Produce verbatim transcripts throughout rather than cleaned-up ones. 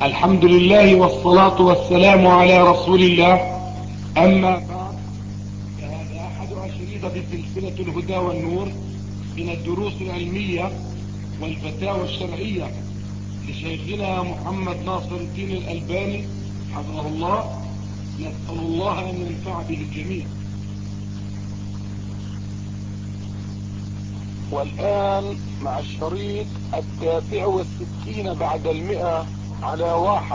الحمد لله والصلاة والسلام على رسول الله. أما بعد، فهذا أحد أشرطة سلسلة الهدى والنور من الدروس العلمية والفتاوى الشرعية لشيخنا محمد ناصر الدين الألباني حفظه الله. نسأل الله أن ينفع به الجميع. والآن مع الشريط التاسع والستين بعد المئة على واحد.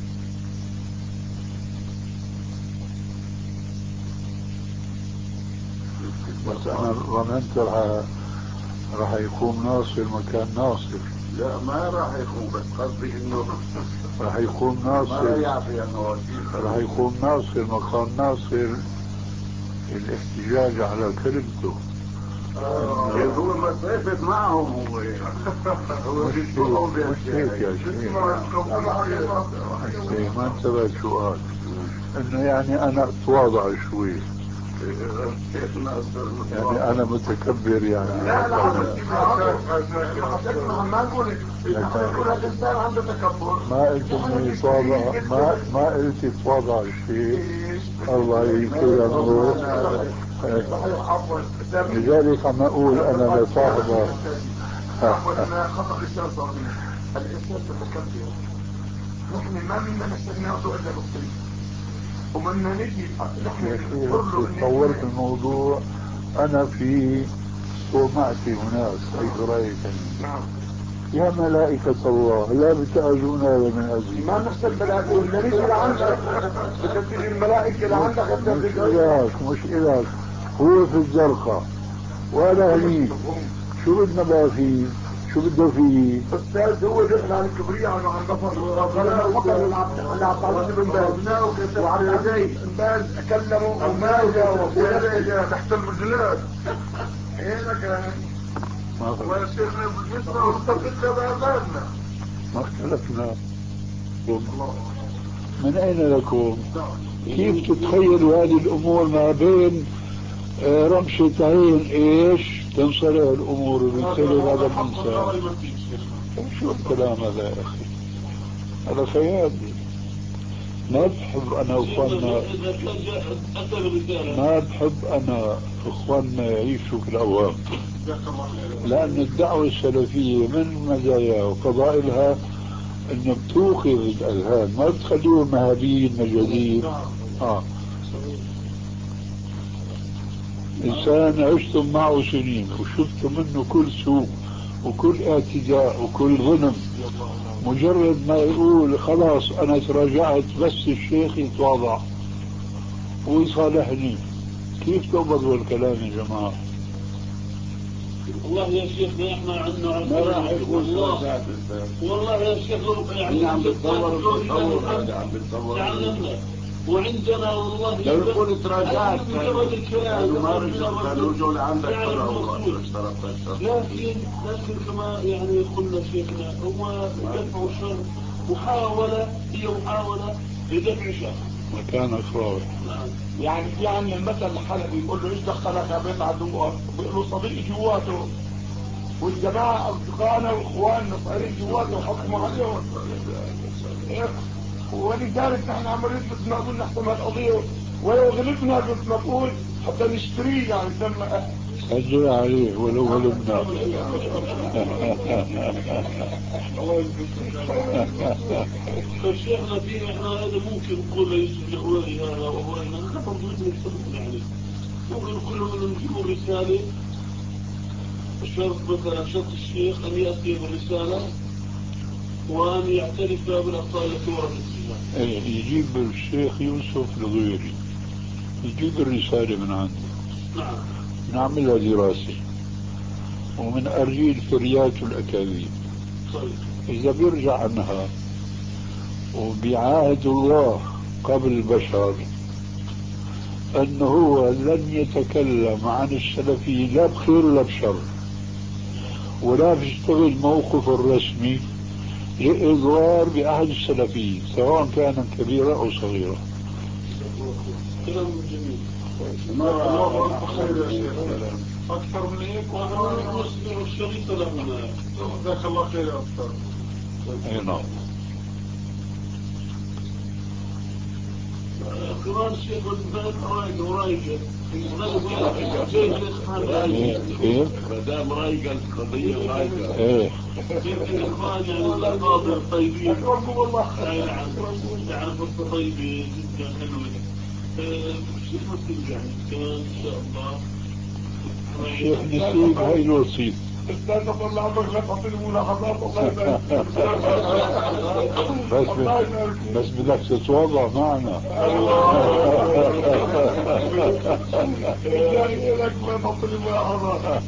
بس انا ظننت راح راح يقوم ناصر مكان ناصر. لا ما راح يقوم، بس قصدي انه راح يقوم ناصر، ما يعطي انه راح يقوم ناصر مكان ناصر الاحتجاج على كلمته. هو مسافة معهم. هو هو مش هيك يا شيخ، ما انتبهت سؤال انه يعني انا اتواضع شوي، يعني انا متكبر يعني. لا لا ما نقول الانسان عنده تكبر. ما قلت انه يتواضع، ما ما قلت يتواضع شيء. الله يكرمه. لذلك عم اقول انا لصاحبه خطأ الانسان صغير. الانسان متكبر. نحن ما منا نستغنى الا بالطريق ومنا نجي نحن طورت الموضوع. انا في صومعتي هناك حيث رايتني. نعم. يا ملائكة الله لا بتأذونا من أجل ما نحسن ملائكة ولا نجي لعندك. بدك تجي الملائكة لعندك. مش إلهك مش إلهك، هو في الزرقاء وأنا هنيك. شو بدنا بقى فيه؟ شو بده فيه؟ أستاذ هو دخل عن الكبرياء وعن ظفر وقال لعبد بن باز وعبد العزيز بن باز كلموا وما جاوب تحت المجلات. ايه لك ويا شيخنا بالنسبة واستقلنا بأماننا ما اختلفنا. من أين لكم؟ كيف تتخيلوا هذه الأمور ما بين رمشة عين إيش تنصلح الأمور وبالتالي هذا الإنسان؟ شو الكلام هذا يا أخي؟ هذا خيال. ما بحب أنا أخواننا ما بحب أنا أخواننا يعيشوا في الأوهام، لأن الدعوة السلفية من مزاياها وفضائلها أنه بتوقظ الأذهان، ما بتخليهم مهابين مجازين. آه. إنسان عشتم معه سنين وشفتم منه كل سوء وكل اعتداء وكل ظلم، مجرد ما يقول خلاص أنا تراجعت بس الشيخ يتواضع ويصالحني، كيف تقبضوا الكلام يا جماعة؟ والله يا شيخنا احنا عندنا ما راح يكون والله والله يا شيخ يعني عم بتصور بتصور عم بتصور تعلمنا وعندنا والله لو يكون تراجعت مجرد الكلام ما رجعوا كانوا رجعوا لعندك لكن لكن كما يعني قلنا شيخنا هو دفع الشر محاولة، هي محاولة لدفع شر مكان أخرى. يعني في عندنا المثل الحلبي بيقول له ايش دخلك يا بيت عدوك؟ بيقول له صديقي جواته والجماعة أصدقائنا وإخواننا صايرين جواته وحكموا عليهم. ولذلك نحن عمالين مثل ما قلنا نحسم هالقضية ولو غلبنا مثل ما نقول حتى نشتريه يعني لما سجل عليه ولو غلبنا. فالشيخنا فيه احنا هذا ممكن نقول يوسف الهواري هذا وهوارينا نحن برضو نستفيد يعني ممكن نقول لهم نجيبوا رسالة شرط مثلا شرط الشيخ أن يأتي بالرسالة وأن يعترف بالأخطاء التي وردت فيها. يجيب الشيخ يوسف الغويري يجيب الرسالة من عنده. نعم. نعملها دراسة ومن أرجيل فريات الأكاذيب. طيب. إذا بيرجع عنها وبيعاهد الله قبل البشر أنه هو لن يتكلم عن السلفي لا بخير ولا بشر ولا بيشتغل موقف الرسمي لإضرار بأحد السلفيين سواء كان كبيرا أو صغيرا. كلام جميل. الله خير يا شيخ. أكثر من هيك وأنا نسمع الشريط لهنا. جزاك الله خير يا أستاذ. أي نعم. كمان الشيخ البلد رايقة ورايقة كيف؟ مدام رايقة القضية رايقة. ايه الإخوان يعني الأفاضل طيبين أكرمكم والله. نعم نعم فرصة طيبة جدا حلوة. الشيخ نسيب يعني كمان إن شاء الله. الشيخ نسيب هاي الوصية. استنى طلع عمرك لا تعطيني ملاحظات الله يبارك بس بس بدك تتوضع معنا. جاي لك ما تعطيني ملاحظات.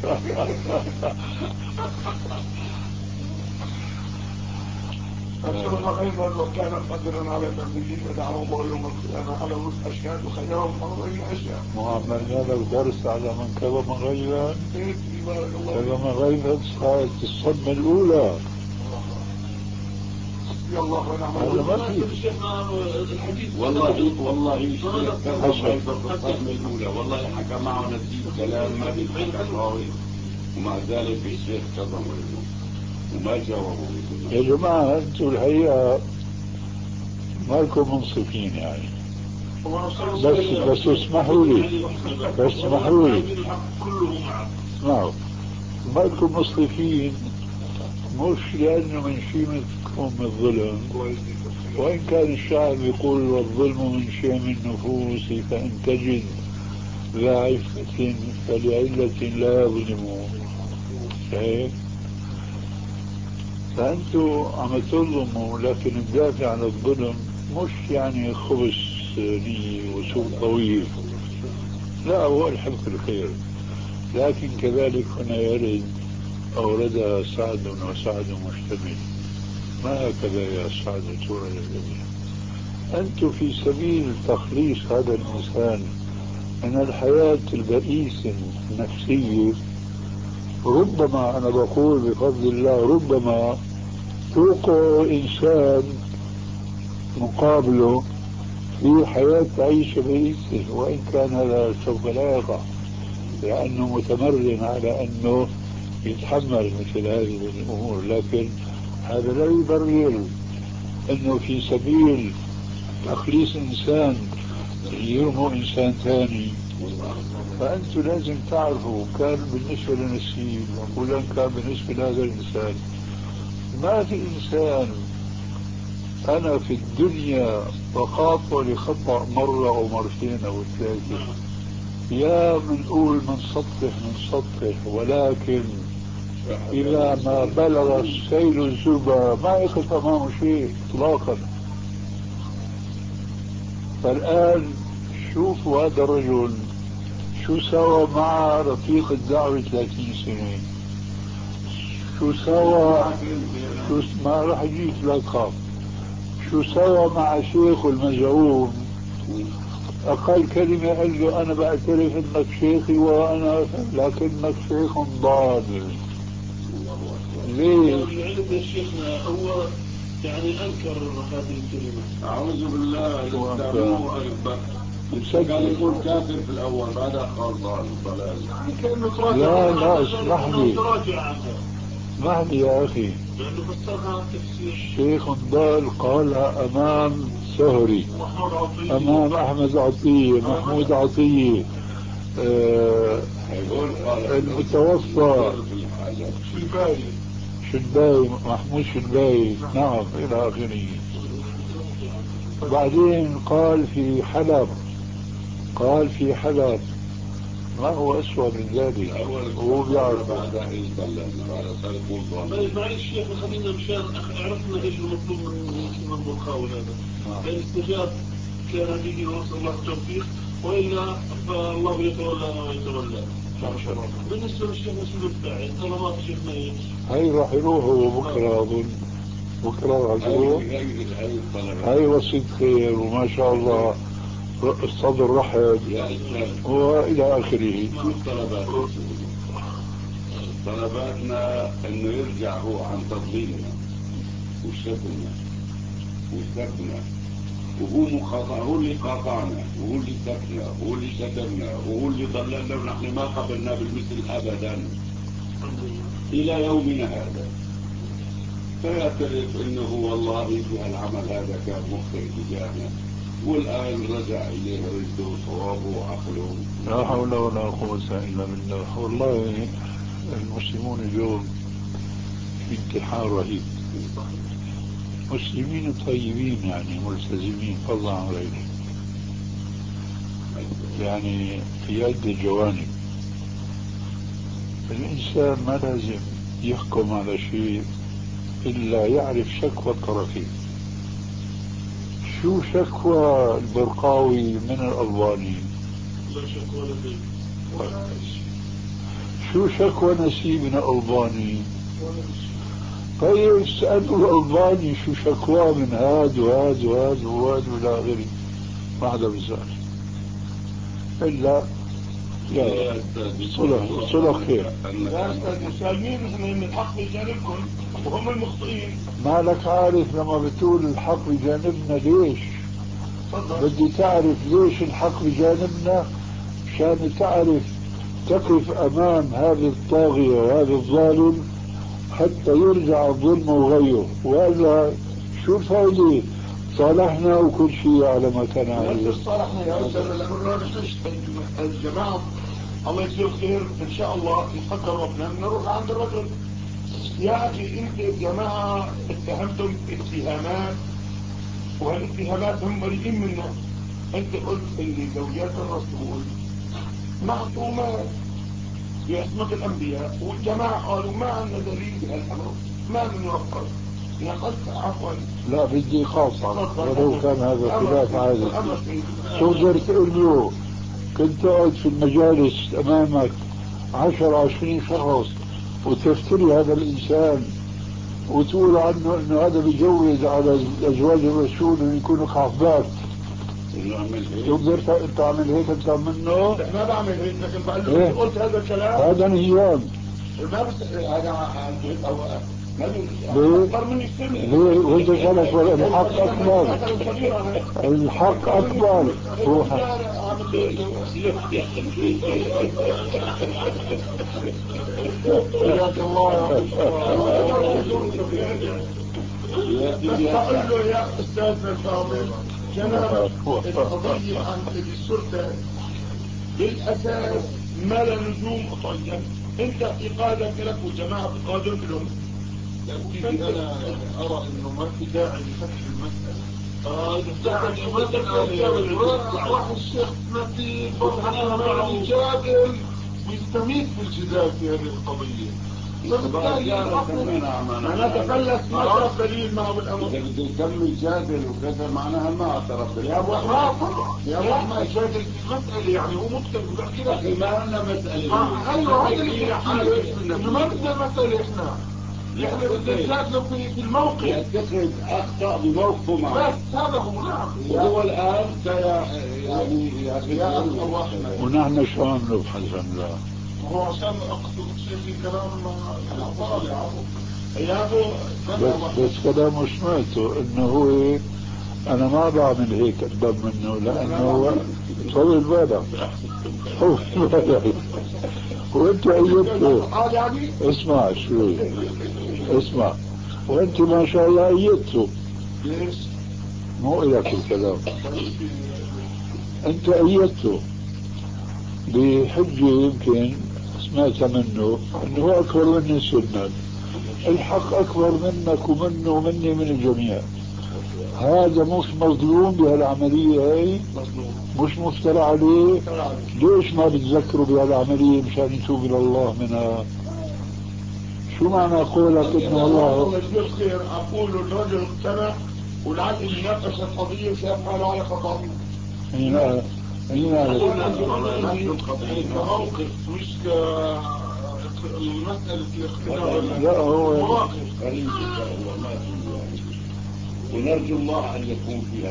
أشهد أيضا وكان قدرا على تنزيل ودعوه الله يوم القيامة على رؤوس أشهاد وخيرهم حرين أشياء. وعملنا لك درس على من كظم غيظا كظم غيظا صارت الصدمة الأولى. يا الله ونعم هذا ما في. والله والله الشيخ كظم غيظا في الصدمة الأولى والله حكى معه نسيب كلام ما بيتحكى راوي ومع ذلك الشيخ كظم غيظا وما جاوبوا. يا جماعة أنتم الحقيقة مالكم منصفين يعني. بس بس اسمحوا لي بس اسمحوا لي اسمعوا مالكم منصفين مش لأنه من شيمتكم الظلم، وإن كان الشاعر يقول والظلم من شيم النفوس فإن تجد ذا عفة فلعلة لا يظلمون. شايف؟ فأنتوا عم تظلموا لكن الدافع عن الظلم مش يعني خبث نية وسوء طويل، لا هو الحب في الخير. لكن كذلك هنا يرد أوردها سعد وسعد مشتمل، ما هكذا يا سعد تورد الجميع. أنتم في سبيل تخليص هذا الإنسان من الحياة البئيسة النفسية ربما أنا بقول بفضل الله ربما توقع إنسان مقابله في حياة تعيش بئيسة، وإن كان هذا سوف لا يقع لأنه متمرن على أنه يتحمل مثل هذه الأمور. لكن هذا لا يبرر أنه في سبيل تخليص إنسان يرموا إنسان ثاني. فأنتم لازم تعرفوا كان بالنسبة لنسيب ولا كان بالنسبة لهذا الإنسان ما في إنسان أنا في الدنيا بخاطئ لخطأ مرة أو مرتين أو ثلاثة يا منقول من سطح من سطح، ولكن إذا ما بلغ السيل الزبا ما يقف أمامه شيء إطلاقا. فالآن شوفوا هذا الرجل شو سوى مع رفيق الدعوة ثلاثين سنة، شو سوى شو ما راح يجيك لا تخاف، شو سوى مع شيخ المزعوم. أقل كلمة قال له أنا بعترف إنك شيخي وأنا لكنك شيخ ضال. ليه؟ العلم يا شيخنا هو يعني أنكر هذه الكلمة. أعوذ بالله يستعملوا أكبر. كان يقول كافر في الأول بعدها قال ضال ضلال. لا لا اسمح لي اسمح لي يا أخي. الشيخ ضال قال أمام سهري أمام أحمد عطية محمود عطية آه المتوفى شنباي محمود شنباي نعم إلى آخره. بعدين قال في حلب قال في حلب ما هو أسوأ من ذلك هو بيعرف. معلش شيخ خلينا مشان عرفنا ايش المطلوب من المقاول هذا. فإن استجاب كان به ونسأل الله التوفيق، وإلا فالله يتولى ويتولى. بالنسبة للشيخ مسؤول الداعي طالما شيخنا ايش؟ هاي راح يروحوا بكرة أظن بكرة راح يروح. هاي وصية خير وما شاء الله الصدر رحب وإلى آخره. طلباتنا انه يرجع هو عن تضليلنا وشتمنا وسبنا، وهو مقاطع، هو اللي قاطعنا وهو اللي سبنا وهو اللي شتمنا وهو اللي ضللنا ونحن ما قبلنا بالمثل ابدا الى يومنا هذا. فيعترف انه والله في العمل هذا كان مخطئ تجاهنا والآن رجع إليه رشده وصوابه وعقله. لا حول ولا قوة إلا بالله. والله المسلمون اليوم في امتحان رهيب. مسلمين طيبين يعني ملتزمين فضلا عن غيرهم، يعني في عدة جوانب. الإنسان ما لازم يحكم على شيء إلا يعرف شكوى الطرفين. شو شكوى البرقاوي من الألباني؟ لا شكوى لدي. شو شكوى نسيب من الألباني؟ طيب اسألوا الألباني شو شكواه من هاد وهاد وهاد وهاد وإلى آخره. ما حدا بيسأل إلا يا صلح صلح خير. يا أستاذ مسالمين من الحق بجانبكم وهم المخطئين. ما لك عارف لما بتقول الحق بجانبنا ليش؟ بدي تعرف ليش الحق بجانبنا مشان تعرف تقف أمام هذا الطاغية وهذا الظالم حتى يرجع الظلم وغيره، وإلا شو الفائدة؟ صالحنا وكل شيء على ما كان عليه. صالحنا يا أستاذ الأمر الجماعة الله يجزيه خير إن شاء الله يقدر ربنا نروح عند الرجل. يا أخي أنت الجماعة اتهمتم اتهامات وهالاتهامات هم بريئين منها. أنت قلت إن زوجات الرسول معصومات بعصمة الأنبياء، والجماعة قالوا ما عندنا دليل بهالأمر، ما بنوفر نقلت عفوا. لا بدي خاصة ولو كان هذا خلاف عادة. شو قدرت تقول له؟ كنت تقعد في المجالس أمامك عشر عشرين شخص وتفتري هذا الإنسان وتقول عنه إنه هذا بيجوز على أزواج الرسول إنه يكونوا خافات. شو قدرت تعمل هيك أنت منه؟ ما بعمل هيك، لكن بقول له إيه؟ قلت هذا الكلام هذا انهيام. ما بس هذا ليه؟ ليه؟ وانت غلط ولا الحق أكبر؟ الحق أكبر. هو حياك الله. بس أقول له يا أستاذنا الفاضل جناب القضية عن السلطة بالأساس ما لا لزوم طيب. انت اعتقادك لك والجماعة اعتقادهم لهم. لكن انا ارى انه ما في داعي لفتح المسألة. اه راح الشيخ ما في فرحة يجادل ويستميت في الجدال في هذه القضية. معناها تفلس ما اعترف دليل معه بالامر. اذا بده يكمل جادل وكذا معناها ما اعترف دليل. يا ابو احمد يا ابو احمد جادل في المسألة يعني هو مكتب بحكي لك ما عندنا مسألة. ايوه هذا اللي انه ما بدنا مسألة احنا. احنا بدنا نجادل في في الموقف. يتخذ اخطأ بموقفه معه. بس هذا هو. نعم. وهو الان يعني يا ابو احمد ونحن شو عملوا بحسن لا؟ هو عشان اقصد شيء في كلام طالع يا ابو بس, بس كلامه سمعته انه هو انا ما بعمل هيك قدام منه لانه هو طول بالك طول بالك وانت ايدته. اسمع شوي اسمع وانت ما شاء الله ايدته. ليش؟ مو إلك الكلام. انت ايدته بحجة يمكن سمعت منه انه هو اكبر مني سنا. الحق اكبر منك ومنه ومني من الجميع. هذا مش مظلوم بهالعملية هاي؟ مش مفترى عليه؟ ليش ما بتذكروا بهالعملية مشان يتوب الى الله منها؟ شو معنى قولك انه الله الله يجزيه خير؟ اقول الرجل اقتنع ولعل يناقش القضية وشاف حاله على خطأ. هنا هنا موقف مش المسألة الاختلاف. لا هو ونرجو الله ان يكون فيها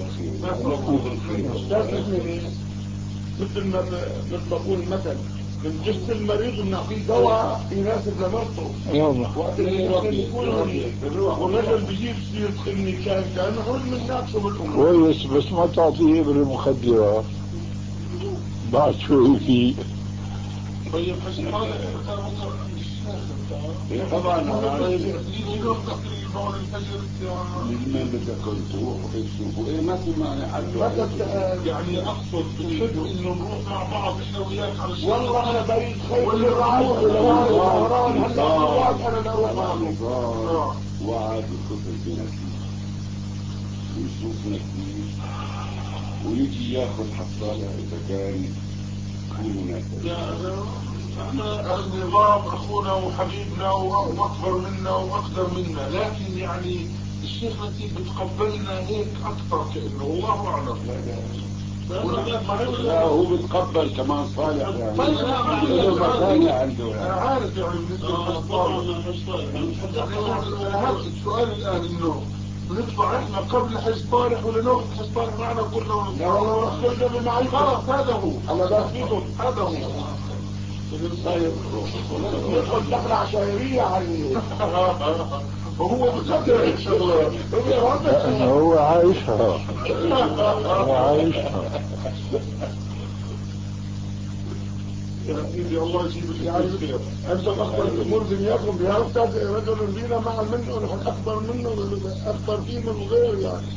خير. مثل ما بنقول مثلا من جسد المريض بنعطيه دواء يناسب لمرضه. يلا وقت اللي يكون والرجل بيجيب سيرة اني كان كان نخرج من ناقشه بالامور. كويس بس ما تعطيه ابره مخدرة بعد شوي فيه. طيب طبعا بعد الفجر لمن بدك تروح وتشوفوا ايه ما في مانع حد يعني اقصد بنحب انه نروح مع بعض احنا وياك على الشارع. والله انا بريد خير من الرعاية والله وسهران هلا وقت انا نروح معكم. وعاد يتصل بنا كثير ويشوفنا كثير ويجي ياخذ حصالة اذا كان في مناسبة. احنا النظام اخونا وحبيبنا واكبر منا واقدر منا، لكن يعني الشيخ نسيب بتقبلنا هيك اكثر كانه والله اعلم. لا هو بتقبل كمان صالح يعني. طيب عنده مكانة عنده انا يعني. عارف يعني بالنسبه للصالح. السؤال الان انه بنطلع احنا قبل حج طارق ولا ناخذ حج طارق معنا كلنا؟ لا والله نخرج معي. خلاص هذا هو. الله بفيدهم. هذا هو. طيب ندخل دخلة عشائرية عليه. وهو بقدر الشغله. لأنه هو عايشها هو عايشها. يا سيدي الله يجيب اللي يعني خير. انت اخبر الامور دنياكم بها استاذ رجل فينا مع منه نحن اكبر منه اكبر فيه من الغير يعني.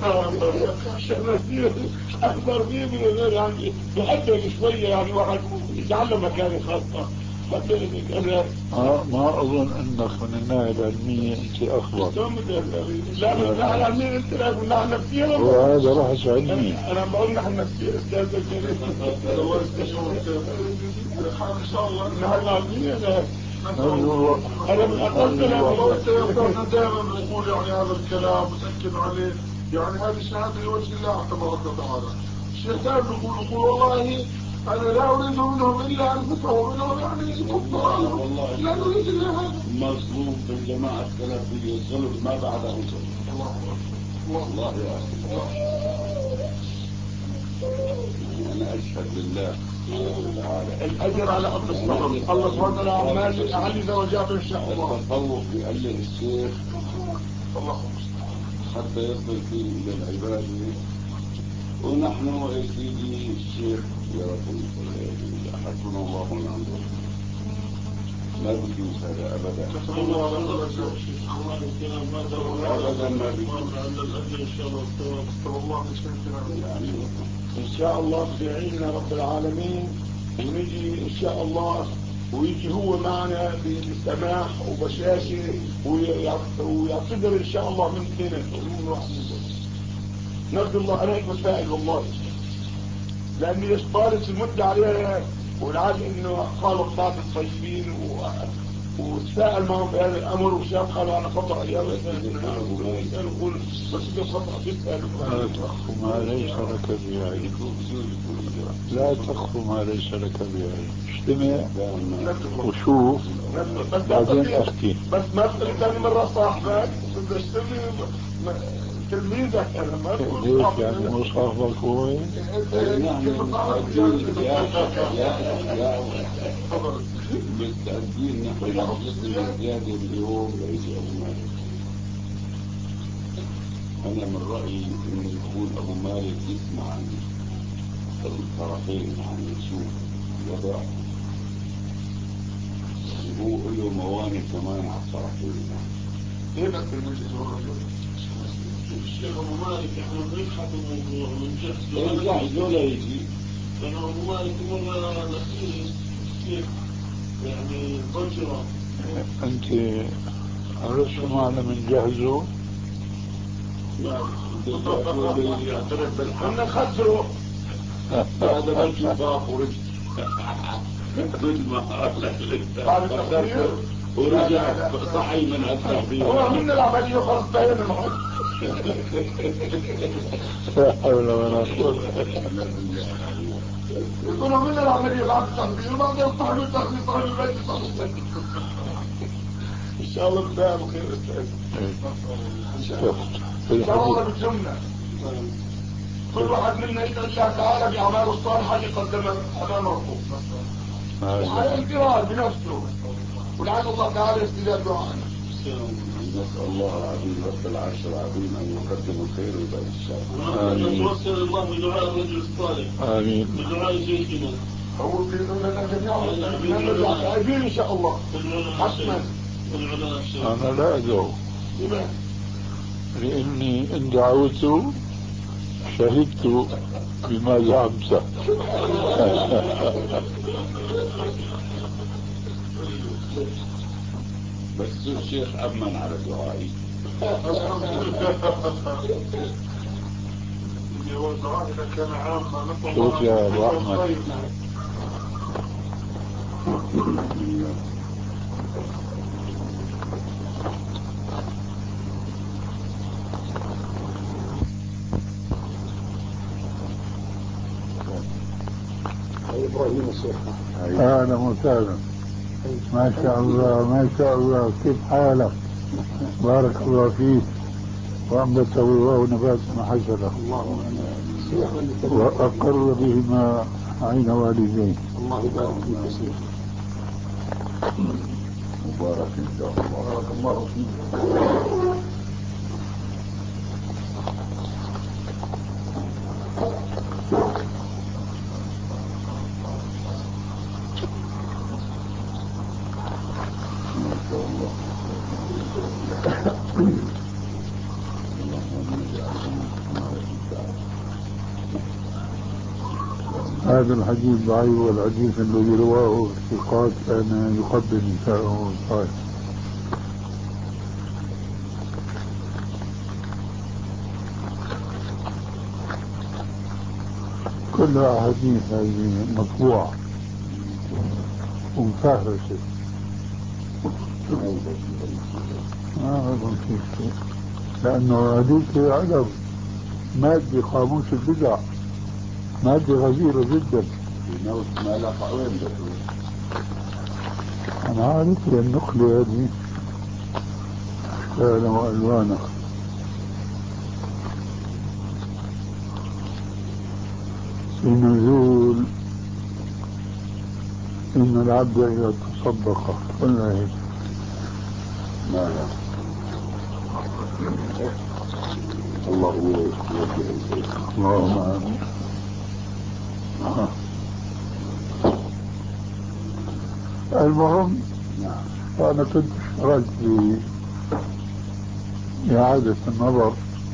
اكبر فيه من الغير يعني بحبك شويه يعني واحد يجعل مكانه خاصه. آه ما اظن انك من الناحيه العلميه انت اخبر. لا من الناحيه العلميه انت لا من الناحيه النفسيه. وهذا بحث علمي. انا بقول نحن نفسيه استاذ الكريم. الله يستشعرك ان شاء الله. الناحيه العلميه لا انا من اقل كلام دائما بقول يعني هذا الكلام متاكد عليه يعني هذه شهاده لوجه الله تبارك وتعالى. الشيطان بيقول يقول والله انا لا اريد منهم الا انفسهم منهم يعني كفار لا نريد الا هذا. مظلوم في الجماعة السلفية الظلم ما بعده ظلم. والله يا أخي أنا أشهد لله الاجر على ارض الصبر. الله سبحانه وتعالى عمال علي درجات ان شاء الله. التصوف بيقلل الشيخ اللهم حتى يصل فيه إلى العبادة. ونحن يا سيدي الشيخ يا رب حسبنا الله ونعم الوكيل ما بيجوز هذا ابدا. ابدا ما بيجوز. ان شاء الله بيعيننا رب العالمين ونجي ان شاء الله ويجي هو معنا بسماح وبشاشه ويعتذر ان شاء الله من اثنين. نرجو الله. انا هيك بسائل والله لاني طالت المده عليها والعاد انه خالق بعض الطيبين وتساءل معهم بهذا الامر وشاف قالوا انا خطا ايام يقول بس ده خطا تسال. لا تخف ما ليس لك به علم. لا تخف ما ليس لك به علم. اجتمع وشوف بعدين احكي. بس ما تقول ثاني مره صاحبك بدك تشتري تلميذك. انا ما تقول ليش يعني مو صاحبك هو؟ مستعدين نحن نحن زيادة اليوم ليجي أبو مالك. أنا من رأيي إنه يكون أبو مالك يسمع عن الطرفين عن يشوف وضع هو له موانع كمان على الطرفين. هنا في الوجه الشيخ أبو مالك احنا بنبحث الموضوع ونجهز له. نجهز له ليجي. لأنه أبو مالك مرة الأخير الشيخ يعني ضجرة. انت عرفت معنى من جهزه؟ نعم يعترف بالحق. انا خسره هذا بس يضاف ورجع مثل ما قال ورجع صحي من التحضير. هو من العملية خلص بينا معه. لا حول ولا قوة. يقولوا من العملية بعد التحضير بعد يصحوا التحضير صحوا البيت صحوا البيت. ان شاء الله بتاعه خير ان شاء الله بتجمنا. كل واحد منا يدعو الله تعالى بأعماله الصالحة يقدمها أمام ربه وعلى الانفراد بنفسه ولعل الله تعالى يستجاب دعاءنا. نسأل الله العظيم رب العرش العظيم أن يقدم الخير ويبارك الشر. آمين. نتوسل الله بدعاء الرجل الصالح. آمين. بدعاء شيخنا. هو في لنا جميعا نرجع تائبين إن شاء الله. حسنا. أنا لا أدعو لماذا؟ لأني إن دعوت شهدت بما زعمت. بس الشيخ أمن على دعائي. الحمد لله. هو الدعاء إذا كان عاما نسأل شوف يا أبو الله أحمد. الخير. إبراهيم الشيخ. أهلا وسهلا. ما شاء الله ما شاء الله، كيف حالك؟ بارك الله فيك، وأنبته الله نباتا حسنا وأقر بهما عين والديه. الله يبارك فيك يا شيخ. مبارك إن شاء الله. بارك الله فيك. هذا الحديث ضعيف، والحديث الذي رواه الثقات كان يقبل نساءه صحيح. كلها أحاديث هذه مطبوعة ومفهرسة. ما أظن في شيء، لأنه هذيك علم مادة قاموس البدع، مادة غزيرة جدا. ما لقى وين بس؟ أنا عارف النقلة هذه أشكالا وألوانا. في نزول إن العبد إذا تصدق ولا هيك. ما لا. الله هو يوجه. اللهم آمين. المهم أنا كنت اشتغلت بإعادة النظر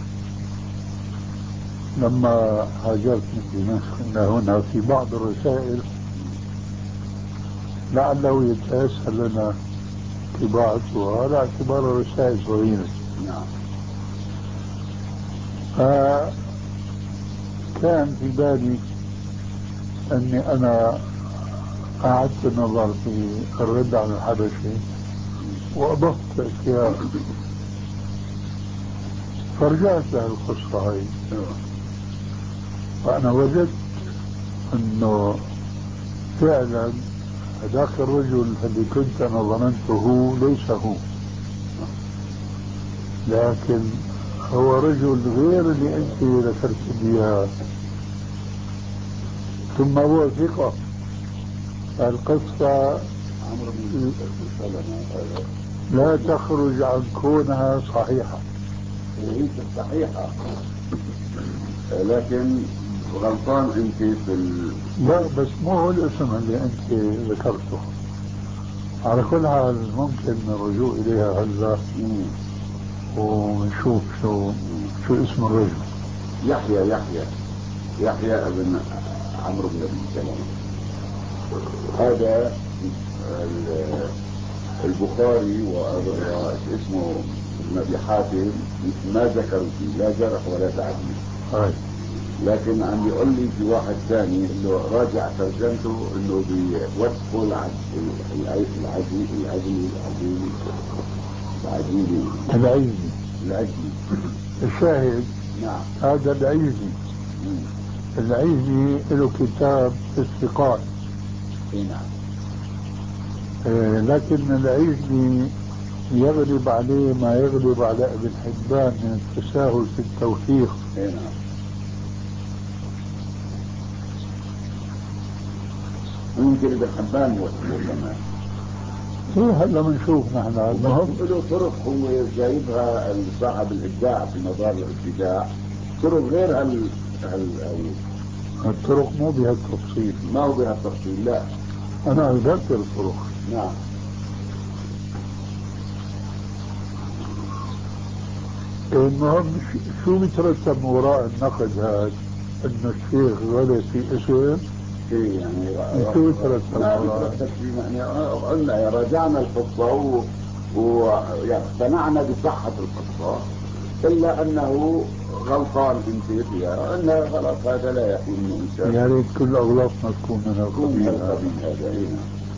لما هاجرت من دمشق إلى هنا في بعض الرسائل، لعله يتيسر لنا طباعتها على اعتبار رسائل صغيرة. نعم. فكان في بالي أني أنا أعدت النظر في الرد على الحبشي وأضفت أشياء، فرجعت لها القصة هاي، فأنا وجدت أنه فعلا هذاك الرجل الذي كنت أنا ظننته هو ليس هو، لكن هو رجل غير اللي أنت ذكرت لي، ثم هو ثقة. القصة لا تخرج عن كونها صحيحة. هي صحيحة، لكن غلطان انت في ال... لا بس مو هو الاسم اللي انت ذكرته. على كل حال ممكن الرجوع اليها هلا ونشوف شو شو اسم الرجل. يحيى يحيى يحيى ابن عمرو بن ابي سلمة. هذا البخاري واسمه ابن ابي حاتم ما ذكروا فيه لا جرح ولا تعديل، لكن عم يقول لي في واحد ثاني انه راجع ترجمته انه بوصفه العجلي العجلي العجلي العجلي العجلي العجلي الشاهد. نعم. هذا العجلي العجلي له كتاب الثقات. نعم. إيه لكن العجلي يغلب عليه ما يغلب على ابن حبان من التساهل في التوثيق. نعم. ممكن ابن حبان موثقه كمان. ايه هلا بنشوف نحن. المهم له طرق هو جايبها صاحب الابداع في مدار الابتداع، طرق غير هال هال الطرق مو بهالتفصيل. ما هو بهالتفصيل لا. انا اذكر الطرق. نعم. المهم شو بيترتب وراء النقد هذا؟ انه الشيخ غلط في اسم شيء يعني شو بيترتب ما وراء؟ بيترتب شيء يعني قلنا رجعنا القصة واقتنعنا بصحة القصة إلا أنه غلطان أنت فيها أنه خلاص هذا لا يكون من إنسان. يا ريت كل أغلاطنا تكون من القبيل هذا. هذا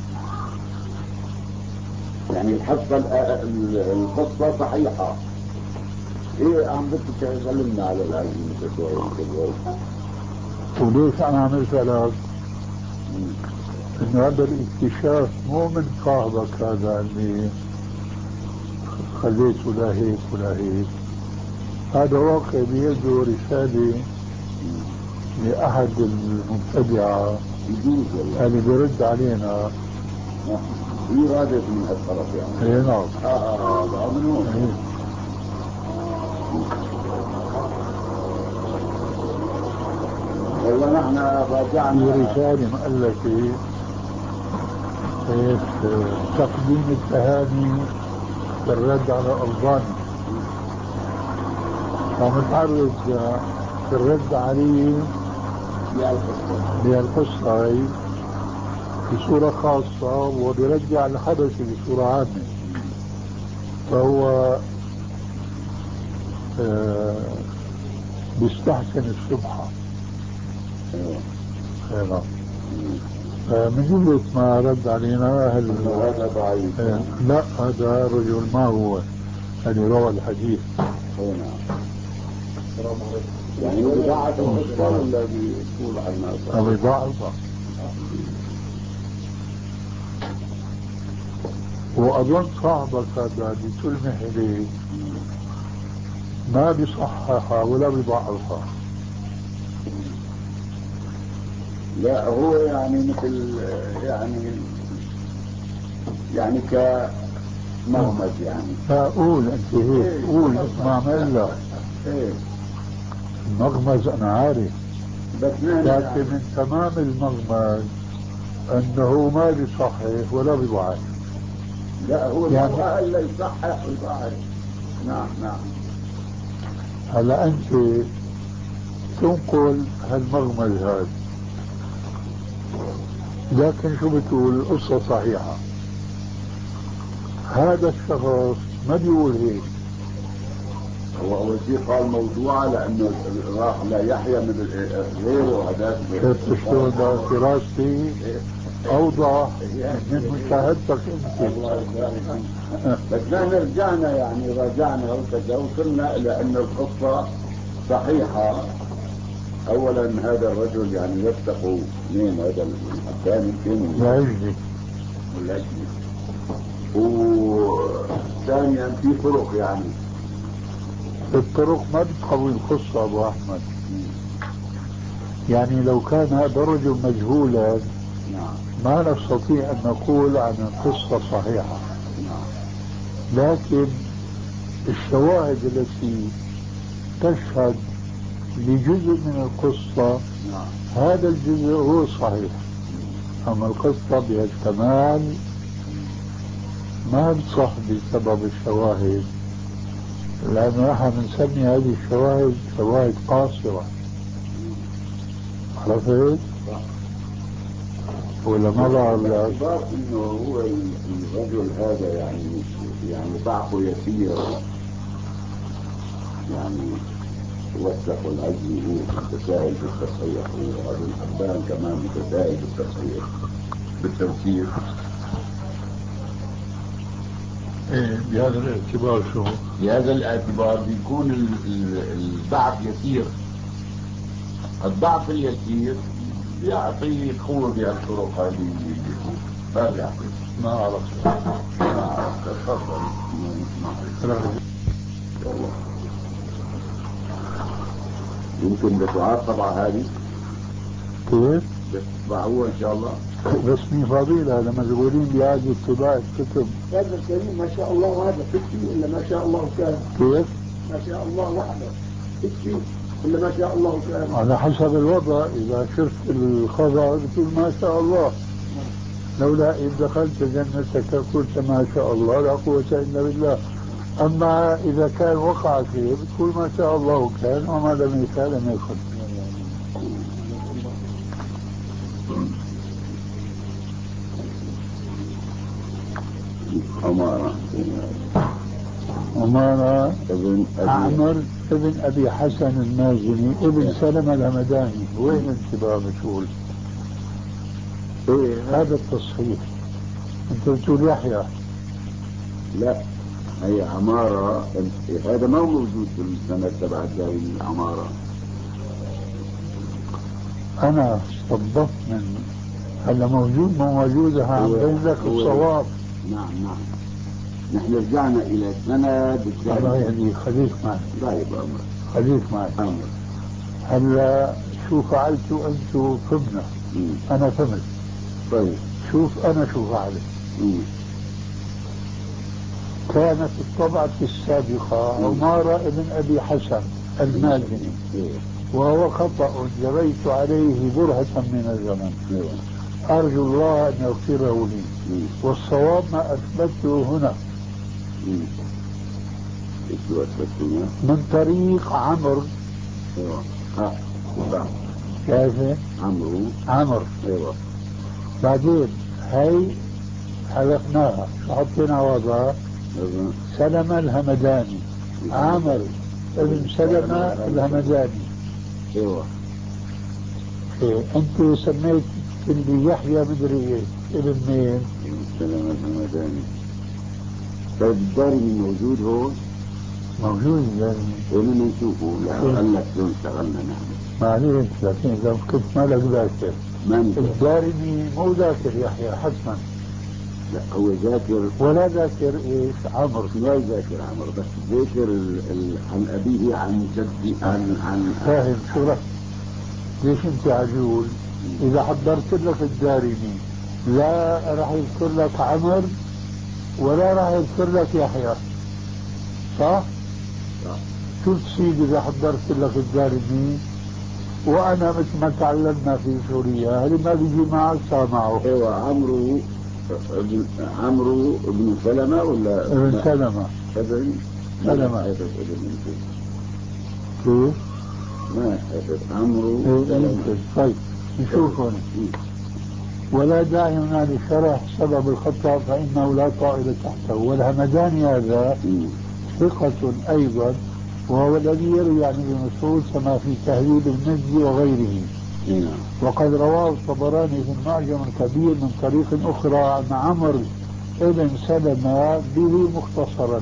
يعني الحصة القصة صحيحة. إيه عم بدك تكلمنا على العلم المتساوي. وليش أنا عملت لك؟ إنه هذا الاكتشاف مو من صاحبك هذا اللي خليته لا هيك ولا هيك. هذا واقع بيده رسالة لأحد المبتدعة اللي بيرد علينا. هي رادت من هالطرف يعني. اي نعم. اه اه منون. والله نحن راجعنا في رسالة مؤلفة ايش تقديم التهاني بالرد على ألباني، فمتعرض في الرد عليه بهالقصة هي بصورة خاصة وبيرجع على الحدث بصورة عامة. فهو آه بيستحسن السبحة. ايوه من جملة ما رد علينا هل هذا ضعيف؟ لا هذا رجل ما هو اللي روى الحديث. يعني بضاعة القصة ولا بيقول عنها؟ بضاعة. وأظن صاحبك هذا اللي تلمح إليه ما بيصححها ولا بيضعفها. لا هو يعني مثل يعني يعني كمغمز يعني. لا قول انت هيك قول اسمع ملا. ايه المغمز انا عارف، بس لكن يعني من تمام المغمز انه ما بيصحح ولا بيضعف. لا هو يعني ما الا يصحح ويضعف. نعم نعم. هلا انت تنقل هالمغمز هذا، لكن شو بتقول القصة صحيحة. هذا الشخص ما بيقول هيك. هو أول شيء قال موضوعة لأنه راح لا يحيى من غيره هذاك. شفت شلون دراستي أوضح من مشاهدتك أنت. بس نحن رجعنا يعني راجعنا وكذا وصلنا إلى أن القصة صحيحة. أولا هذا الرجل يعني يفتح مين هذا الثاني يمكن العجلي والعجلي. وثانيا في طرق يعني الطرق ما بتقوي القصة أبو أحمد. يعني لو كان هذا الرجل مجهولا ما نستطيع أن نقول عن القصة صحيحة، لكن الشواهد التي تشهد لجزء من القصة هذا الجزء هو الصحيح. أما القصة بهالكمال ما بتصح بسبب الشواهد، لأنه نحن بنسمي هذه الشواهد شواهد قاصرة. عرفت؟ ولا ما بعرف باعتبار انه هو الرجل هذا يعني يعني ضعفه يسير يعني وثق العزم هو متساهل بالتصحيح، وهذا الحبان كمان متساهل بالتصحيح بالتوثيق. ايه بهذا الاعتبار شو؟ بهذا الاعتبار بيكون الضعف يسير. الضعف اليسير يعطي قوة بهالطرق هذه. ما بيعطي. ما عرفت. ما عرفت. تفضل. والله يمكن بتوعات طبعا هذه كيف؟ بتطبعوها ان شاء الله. رسمي فضيلة هذا مشغولين بهذه طباعة كتب. هذا الكريم ما شاء الله وهذا تكفي إلا ما شاء الله كان. كيف؟ ما شاء الله وحده تكفي إلا ما شاء الله كان. على حسب الوضع، إذا شفت الخبر بتقول ما شاء الله. لولا إذ دخلت جنتك قلت ما شاء الله لا قوة إلا بالله. أما إذا كان وقع شيء بتقول ما شاء الله كان وما لم يشاء لم يكن. عمارة عمارة ابن عمر ابن أبي حسن المازني ابن سلمة الهمداني. وين أنت بقى بتقول؟ إيه هذا التصحيح. أنت بتقول يحيى. لا هي عمارة، هذا ما هو موجود في السند تبع الدارمي عمارة. أنا استنبطت من هلا موجود مو موجود عم بين لك الصواب. نعم نعم. نحن رجعنا إلى سند الدارمي. الله يهديك خليك معي. طيب أمر. خليك معي. أمر. هلا شو فعلتوا أنتوا فهمنا. أنا فهمت. طيب. شوف أنا شو فعلت. مم. كانت الطبعة السابقة عمارة ابن أبي حسن المازني، وهو خطأ جريت عليه برهة من الزمن، أرجو الله أن يغفره لي، والصواب ما أثبته هنا من طريق عمرو. شايفه؟ عمرو عمرو. ايوه. بعدين هي حذفناها، حطينا وضع سلمة الهمداني. عمر ابن سلمة الهمداني. ايوه. إيه. انت سميت اللي يحيى مدري ايه ابن مين؟ سلمة الهمداني. طيب الدارمي موجود هون؟ موجود الدارمي. ولما نشوفه لا قال لك شلون اشتغلنا نحن. معليش لكن اذا كنت مالك ذاكر. ما نذاكر. الدارمي مو ذاكر يحيى حتما. لا هو ذاكر. ولا ذاكر ايش؟ عمرو. لا ذاكر عمرو بس ذاكر ال... ال... عن ابيه عن جدي عن عن فاهم شو رأيك؟ ليش انت عجول؟ اذا حضرت لك الدارمي لا راح يذكر لك عمر ولا راح يذكر لك يحيى، صح؟ صح. شو تصير اذا حضرت لك الدارمي وانا مثل ما تعلمنا في سوريا هل ما بيجي معك سامعه؟ ايوه. عمرو ابن عمرو ابن سلمة ولا ابن سلمة. ابن سلمة. ابن كيف؟ ما حدث عمرو. يمكن. طيب نشوف هون. ولا داعي هنا لشرح سبب الخطأ فإنه لا طائل تحته. والهمداني هذا ثقة أيضا، وهو الذي يروي عن ابن مسعود كما في تهذيب المجد وغيره. وقد رواه الطبراني في المعجم الكبير من طريق أخرى عن عمرو ابن سلمة به مختصرا،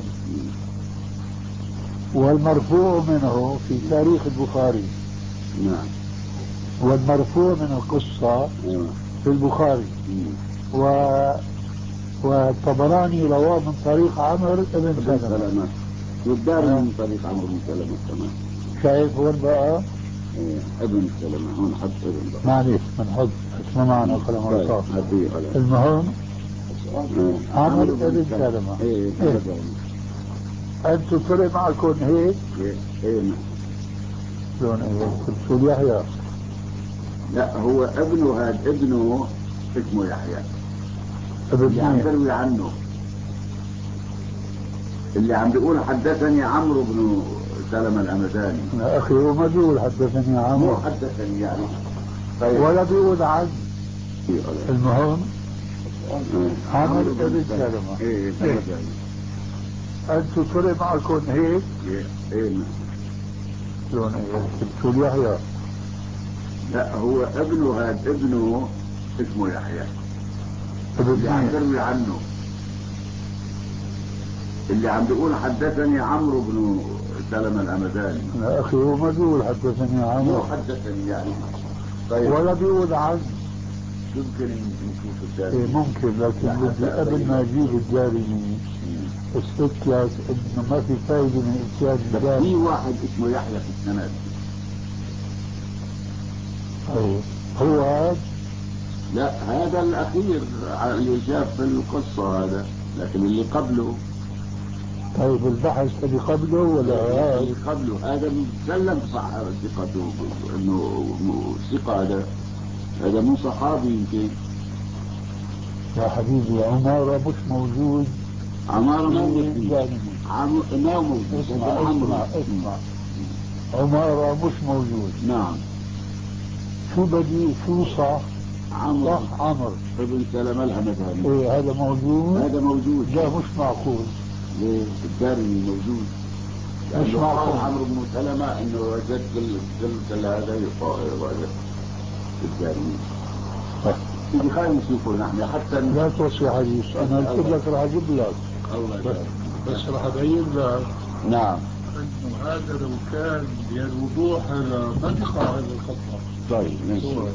والمرفوع منه في تاريخ البخاري. نعم. والمرفوع من القصة في البخاري. و والطبراني رواه من طريق عمرو ابن سلمة. والدارمي من طريق عمرو بن سلمة كمان. شايف وين بقى؟ ايه ابن سلمة هون حط ابن بقى. معليش بنحط اسمه معنا قلم رصاص. المهم عمرو ابن سلمة. ايه إيه. انتوا طلع معكم هيك؟ ايه ايه. شلون ايه؟ بتقول يحيى؟ لا هو ابنه هذا ابنه اسمه يحيى. ابن اللي عم بروي عنه اللي عم بيقول حدثني عمرو بن سلمة الهمداني. يا اخي هو ما بيقول حدثني عمرو. مو حدثني يعني. طيب. ولا بيقول عن. المهم عمرو ابن سلمة. ايه الهمداني. انتوا طلع معكم هيك؟ ايه ايه. شلون ايه؟ بتقول يحيى؟ لا هو ابنه هذا ابنه اسمه يحيى. اللي عم بروي عنه اللي عم بيقول حدثني عمرو بن سلمة الهمداني. يا اخي هو ما بيقول حدثني عمرو. مو حدثني يعني. طيب. ولا بيقول عن. يمكن نشوف الدارمي. إيه ممكن، لكن بدي قبل ما اجيب الدارمي اثبت لك انه ما في فايده من اتيان الدارمي. في واحد اسمه يحيى في السند. ايه هو هذا؟ لا هذا الاخير اللي شاف في القصه هذا، لكن اللي قبله. طيب البحث اللي قبله ولا هذا؟ اللي قبله هذا مسلم صح ثقته انه ثقه. هذا هذا مو صحابي يمكن. يا حبيبي عمارة مش موجود. عمارة موجود. عمرو ما موجود. اسمع اسمع اسمع عمارة مش موجود. نعم. شو بدي شو صح؟ عمرو صح عمرو ابن سلمة الهمداني. ايه هذا موجود؟ هذا موجود. لا مش معقول. ليه؟ الدارمي موجود. مش معقول. عمرو بن سلمة انه وجدت كل كل كل هذا يقال الدارمي. تيجي خلينا نشوفه نحن حتى لا توصي حديث، انا قلت لك راح اجيب لك. الله يبارك. بس راح ابين لك. نعم. انه هذا لو كان بهالوضوح هذا ما بيقع هذا الخطأ. طيب نشوف.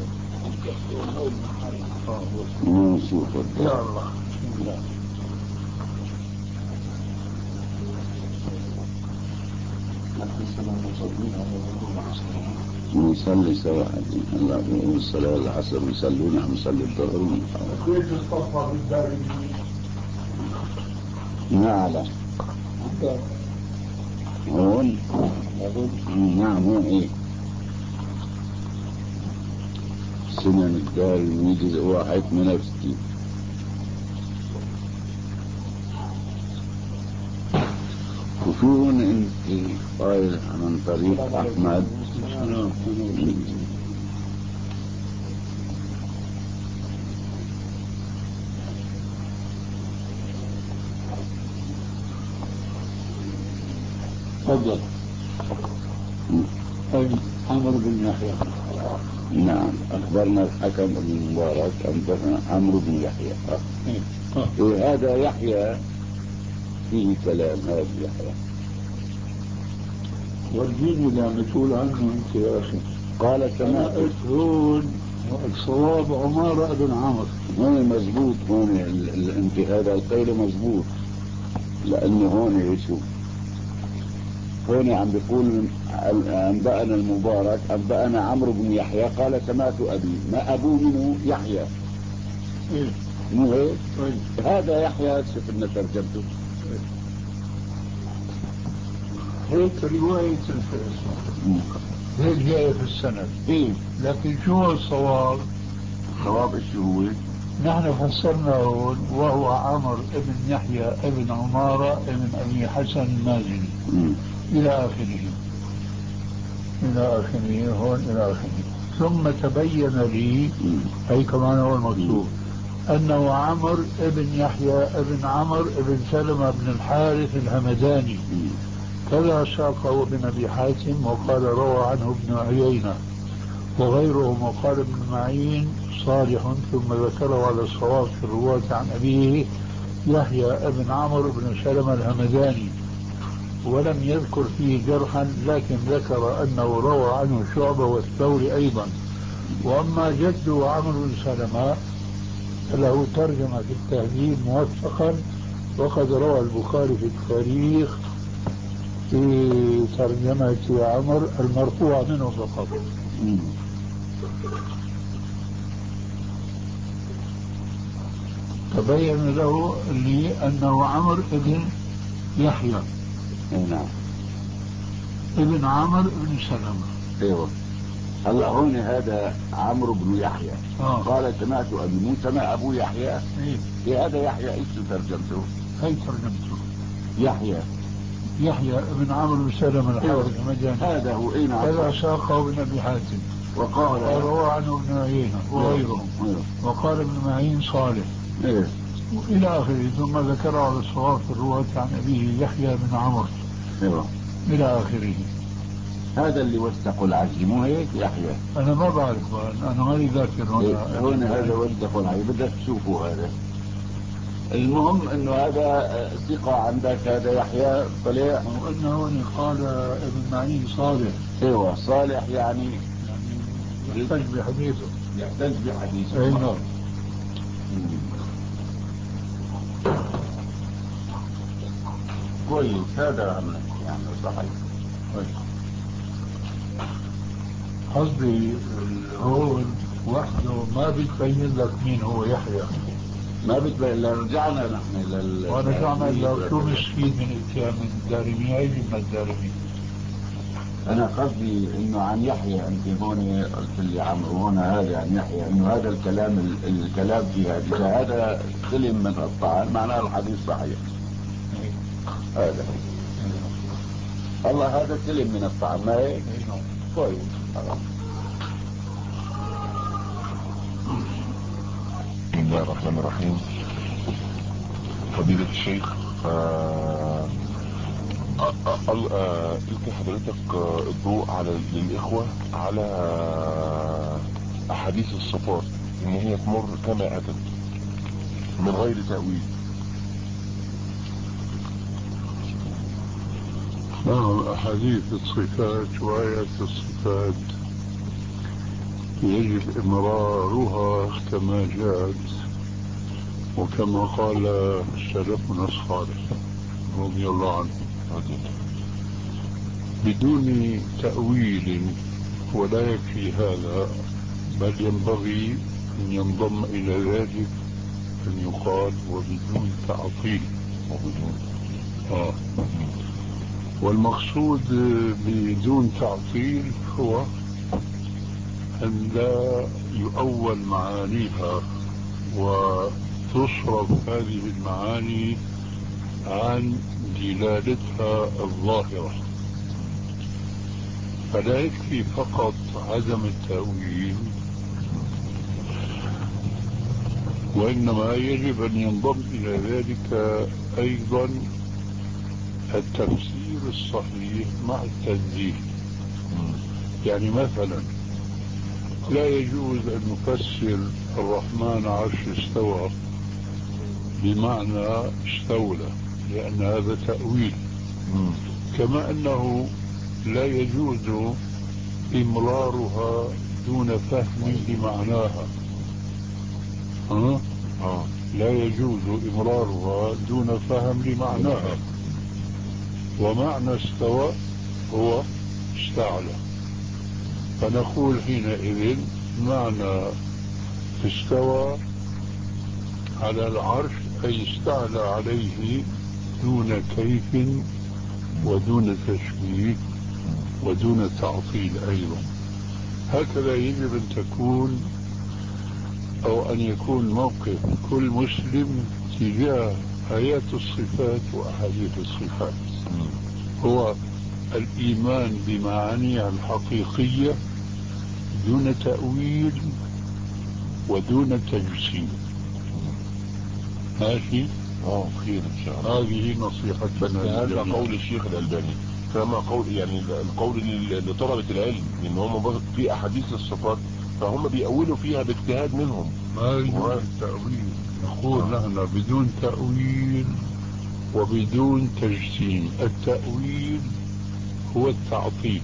نشوف. يا الله. بسم الله. نصلي سوا هلا الصلاة العصر نصلي نحن نصلي الظهر. كيف الصفحة بالدارمي؟ ما على هون. نعم هون ايه سنن الدارمي جزء واحد ثمانية وستين. وفي هون انت قايل عن طريق احمد. تفضل. أي عمرو بن يحيى. نعم أخبرنا الحكم بن مبارك أنبأنا عمرو بن يحيى. إيه هذا يحيى فيه كلام. هذا يحيى ورجيني اللي عم تقول عنه أنت يا أخي. قال سمعت هون الصواب عمارة بن عمرو. هون مزبوط. هون انت هذا القيل مزبوط لأنه هون يشوف هون عم بيقول أنبأنا المبارك أنبأنا عمرو بن يحيى قال سمعت أبي. ما أبوه منه يحيى. إيه مو هيك؟ طيب هذا يحيى شوف لنا ترجمته. هيك رواية الفيصل هيك جاية في السند. إيه لكن شو هو الصواب؟ صواب إيش هو؟ نحن فسرنا هون وهو عمرو ابن يحيى ابن عمارة ابن أبي حسن المازني إلى آخره إلى آخره هون إلى آخره. ثم تبين لي أي كمان هو المكتوب أنه عمرو ابن يحيى ابن عمرو ابن سلمة بن الحارث الهمداني كذا ساقه ابن أبي حاتم وقال روى عنه ابن عيينة وغيرهم وقال ابن معين صالح ثم ذكره على الصواب في الرواة عن أبيه يحيى ابن عمرو بن سلمة الهمداني ولم يذكر فيه جرحا لكن ذكر أنه روى عنه شعبة والثوري أيضا. وأما جده عمرو بن سلمة له ترجمة في التهذيب موثقا وقد روى البخاري في التاريخ في ترجمة عمرو المرفوع منه فقط. تبين له لي أنه عمرو ابن يحيى. نعم ابن عمرو بن سلمة. ايوه. هلا هون هذا عمرو بن يحيى. آه. قال سمعت ابي مو سمع ابو يحيى. إيه؟ إيه هذا يحيى ايش ترجمته؟ هي ترجمته يحيى يحيى ابن عمرو بن سلمة الحارث المجاني. هذا هو. اين هذا ساقه ابن ابي حاتم وقال روى عنه ابن عيينة وغيرهم وقال ابن معين صالح إيه؟ إلى آخره. ثم ذكر على الصواب في الرواة عن أبيه يحيى بن عمرو ايوه إلى آخره. هذا اللي وثقوا العزي مو هيك يحيى؟ أنا ما بعرف أنا ماني ذاكر هون. هون هذا وثقوا العزي بدك تشوفوا هذا. المهم انه هذا ثقة عندك هذا يحيى طلع. وانه هون قال ابن معين صالح. ايوه صالح يعني يعني يحتج بحديثه. يحتج بحديثه. اي نعم. كويس هذا يعني صحيح. قصدي هون وحده ما بتبين لك مين هو يحيى. ما بتبين. رجعنا نحن لل ورجعنا لو شو مستفيد من اتيان من الدارمي. هاي من الدارمي. انا قصدي انه عن يحيى انت هون قلت لي عمرو هون هذا عن يحيى انه هذا الكلام ال... الكلام في هذا اذا هذا سلم من الطعن معناه الحديث صحيح. هذا الله هذا سلم من الطعام ما هيك طيب خلاص. بسم الله الرحمن الرحيم. فضيلة الشيخ آه ألقي حضرتك الضوء على للإخوة على أحاديث الصفات إن هي تمر كما أتت من غير تأويل. نعم، أحاديث الصفات وآيات الصفات يجب إمرارها كما جاءت وكما قال سلفنا الصالح رضي الله عنه بدون تأويل. ولا يكفي هذا، بل ينبغي أن ينضم إلى ذلك أن يقال وبدون تعطيل. آه. والمقصود بدون تعطيل هو أن لا يؤول معانيها وتصرف هذه المعاني عن دلالتها الظاهرة. فلا يكفي فقط عدم التأويل، وإنما يجب أن ينضم إلى ذلك أيضا التفسير الصحيح مع التنزيل. يعني مثلا لا يجوز أن نفسر الرحمن عرش استوى بمعنى استولى، لأن هذا تأويل. كما أنه لا يجوز إمرارها دون فهم لمعناها. ها؟ آه. لا يجوز إمرارها دون فهم لمعناها. ومعنى استوى هو استعلى، فنقول حينئذ معنى استوى على العرش أي استعلى عليه دون كيف ودون تشبيه ودون تعطيل أيضا. هكذا يجب أن تكون أو أن يكون موقف كل مسلم تجاه آيات الصفات وأحاديث الصفات، هو الإيمان بمعانيها الحقيقية دون تأويل ودون تجسيم. ماشي؟ اه خير ان شاء الله. هذه نصيحتنا. بس هذا قول الشيخ الألباني، كما قول يعني القول لطلبة العلم ان هم في احاديث الصفات فهم بيأولوا فيها باجتهاد منهم. ما يجوز التأويل. نقول نحن بدون تأويل وبدون تجسيم. التأويل هو التعطيل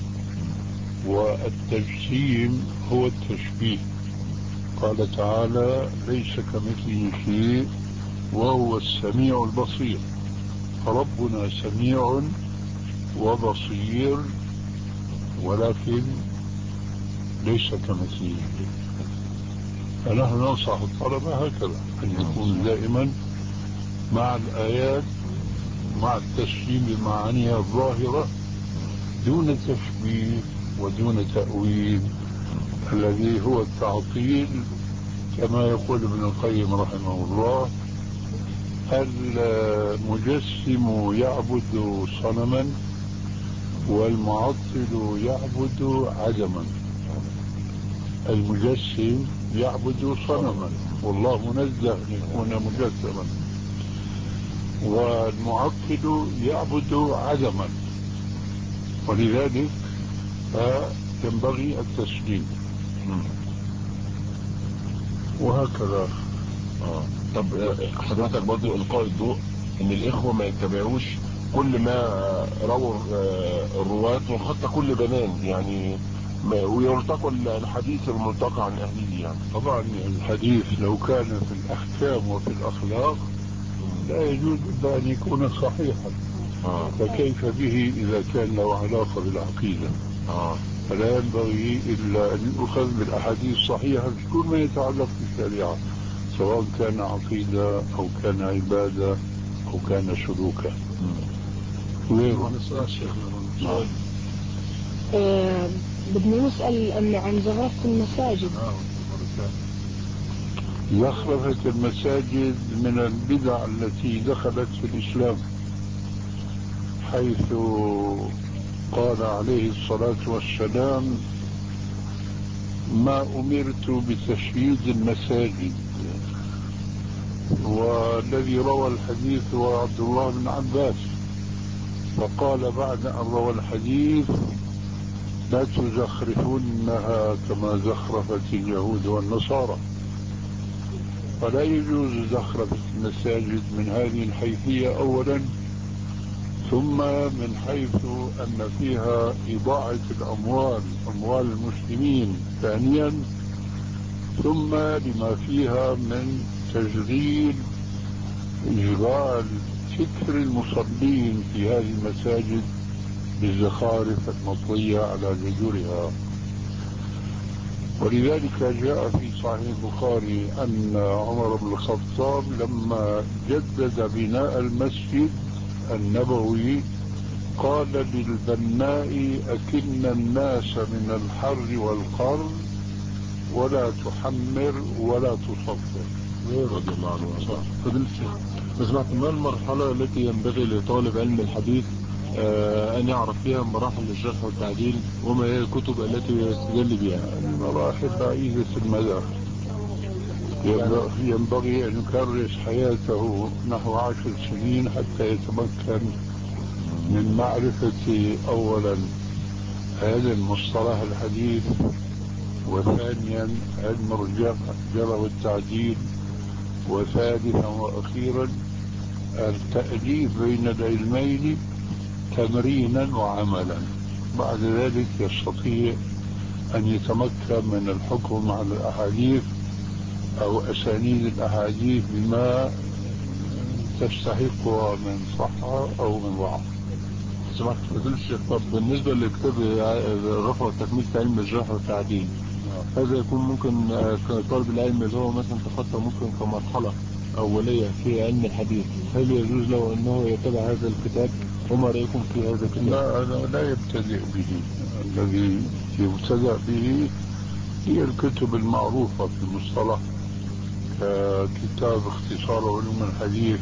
والتجسيم هو التشبيه. قال تعالى ليس كمثله شيء وهو السميع البصير. فربنا سميع وبصير ولكن ليس كمثله شيء. فنحن ننصح الطلبة هكذا أن يكون دائما مع الآيات مع التسليم بمعانيها الظاهرة دون تشبيه ودون تأويل الذي هو التعطيل. كما يقول ابن القيم رحمه الله المجسم يعبد صنما والمعطل يعبد عدما. المجسم يعبد صنما والله منزه أن يكون مجسما، والمعطل يعبد عدما، ولذلك ينبغي التسليم وهكذا. اه طب حضرتك برضو القاء الضوء ان الاخوة ما يتبعوش كل ما روى الرواة وخط كل بنان يعني، ويرتقى الحديث الملتقى عن اهله. يعني طبعا الحديث لو كان في الاحكام وفي الاخلاق لا يجوز الا ان يكون صحيحا. آه. فكيف به اذا كان له علاقه بالعقيده؟ آه. فلا ينبغي الا ان يؤخذ بالاحاديث الصحيحه في كل ما يتعلق بالشريعه، سواء كان عقيده او كان عباده او كان سلوكا. آه بدنا نسأل أنه عن زخرفة المساجد. زخرفة المساجد من البدع التي دخلت في الإسلام. حيث قال عليه الصلاة والسلام: ما أمرت بتشييد المساجد. والذي روى الحديث هو عبد الله بن عباس، فقال بعد أن روى الحديث: لا تزخرفونها كما زخرفت اليهود والنصارى. فلا يجوز زخرفة المساجد من هذه الحيثية أولا، ثم من حيث أن فيها إضاعة الأموال، أموال المسلمين ثانيا، ثم لما فيها من تشغيل إشغال فكر المصلين في هذه المساجد بالزخارف المطوية على جذورها. ولذلك جاء في صحيح البخاري أن عمر بن الخطاب لما جدد بناء المسجد النبوي قال للبناء: أكن الناس من الحر والقر ولا تحمر ولا تصفر. رضي الله عنه وارضاه. فضيلة الشيخ، سمعت ما المرحلة التي ينبغي لطالب علم الحديث آه أن يعرف فيها مراحل الجرح والتعديل، وما هي الكتب التي يستدل بها؟ المراحل بعيدة المدى، ينبغي أن يكرس حياته نحو عشر سنين حتى يتمكن من معرفة أولا هذا المصطلح الحديث، وثانيا علم الجرح والتعديل، وثالثا وأخيرا التأليف بين العلمين تمرينا وعملا. بعد ذلك يستطيع أن يتمكن من الحكم على الأحاديث أو أسانيد الأحاديث بما تستحقها من صحة أو من ضعف. سمعت فضيلة الشيخ، طب بالنسبة لكتاب الرفع والتكميل في علم الجرح والتعديل، هذا يكون ممكن طالب العلم اللي هو مثلا تخطى ممكن كمرحلة أولية في علم الحديث، هل يجوز له أنه يتبع هذا الكتاب؟ وما رأيكم في هذا الكتاب؟ لا، أنا لا يبتدئ به. الذي يبتدأ به هي الكتب المعروفة في المصطلح، كتاب اختصار علوم الحديث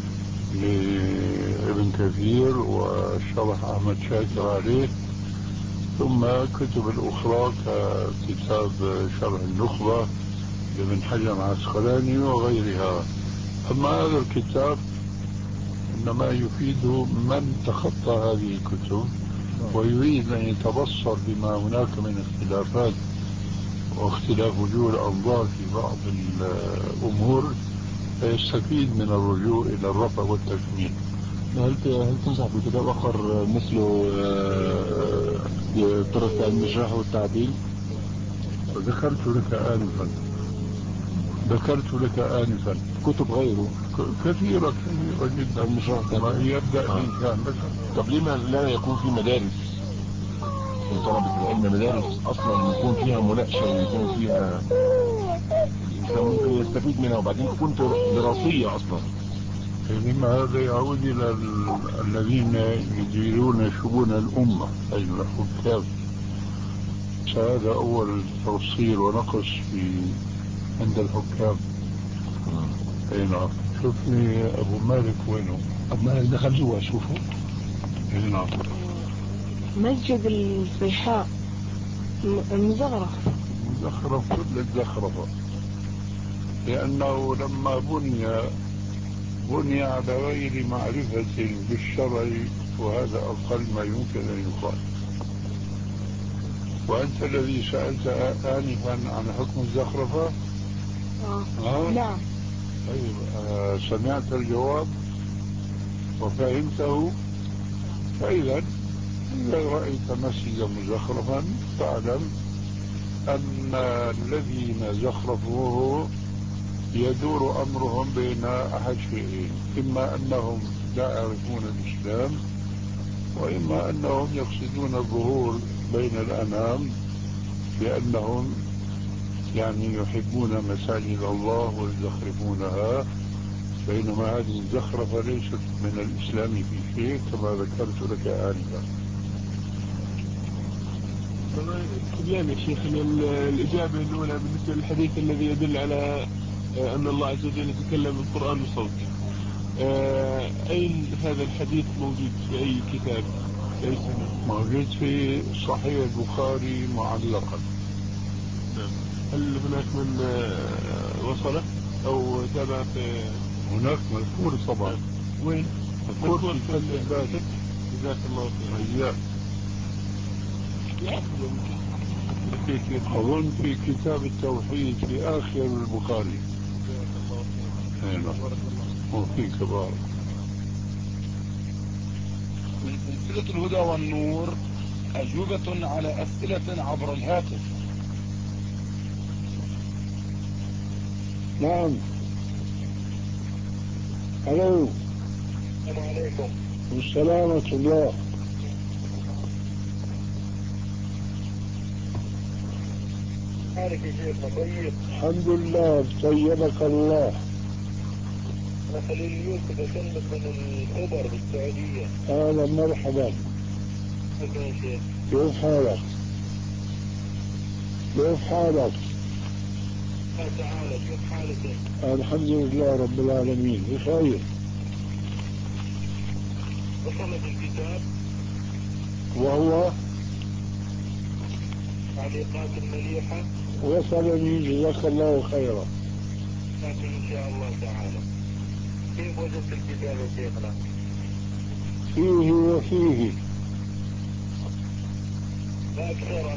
لابن كثير وشرح أحمد شاكر عليه، ثم كتب الأخرى ككتاب شرح النخبة لابن حجر العسقلاني وغيرها. أما هذا الكتاب إنما يفيد من تخطى هذه الكتب ويريد أن يتبصر بما هناك من اختلافات واختلاف وجوه الأنظار في بعض الأمور، فيستفيد من الرجوع إلى الرفع والتكميل. هل هل تنصح بكتاب آخر مثله طرق علم الجرح والتعديل؟ ذكرت لك آنفا ذكرت لك آنفا كتب غيره كثيرة كثيرة جدا ما يبدأ الإنسان. طب لما لا يكون في مدارس لطلبة العلم، مدارس أصلا يكون فيها مناقشة ويكون فيها الإنسان ممكن يستفيد منها، وبعدين تكون دراسية أصلا؟ لما هذا يعود إلى الذين يديرون شؤون الأمة أي الحكام. هذا أول تفصيل ونقص في عند الحكام. اي نعم. شوفني ابو مالك وينه؟ ابو مالك دخل جوا شوفه. اي نعم. مسجد الفيحاء المزخرف مزخرف كل الزخرفة، لأنه لما بني بني على غير معرفة بالشرع، وهذا أقل ما يمكن أن يقال. وأنت الذي سألت آنفا عن حكم الزخرفة. آه. آه؟ نعم. طيب، آه سمعت الجواب وفهمته. فإذا إذا رأيت مسجدا مزخرفا فاعلم أن الذين زخرفوه يدور أمرهم بين أحد شيئين: إما أنهم لا يعرفون الإسلام، وإما أنهم يقصدون الظهور بين الأنام بأنهم يعني يحبون مساجد الله ويزخرفونها، بينما هذه الزخرفة ليست من الإسلام في شيء كما ذكرت لك آنفا. تبين يا شيخ الإجابة الأولى بالنسبة للحديث الذي يدل على أن الله عز وجل يتكلم بالقرآن بصوت، آه أين هذا الحديث موجود في أي كتاب؟ في أي سنة؟ موجود في صحيح البخاري معلقا. نعم. هل هناك من آه وصله أو تابع في؟ هناك مذكور طبعا. نعم. وين؟ مذكور في الفتح الباري. جزاك الله خير. أظن في كتاب التوحيد في آخر البخاري. جزاك الله خير. نعم. وفيك بارك. من سلسلة الهدى والنور أجوبة على أسئلة عبر الهاتف. نعم. الو. السلام عليكم. والسلام ورحمة الله. حالك يا شيخنا طيب؟ الحمد لله طيبك الله. أنا خليل يوسف أكلمك من الخبر بالسعودية. أهلا مرحبا. كيف يا شيخ؟ كيف حالك؟ كيف حالك؟ الله تعالى كيف حالك؟ الحمد لله رب العالمين بخير. وصلت الكتاب وهو تعليقات مليحة. وصلني جزاك الله خيرا. لكن إن شاء الله تعالى. كيف وجدت الكتاب يا شيخنا؟ فيه وفيه. لا أكثر.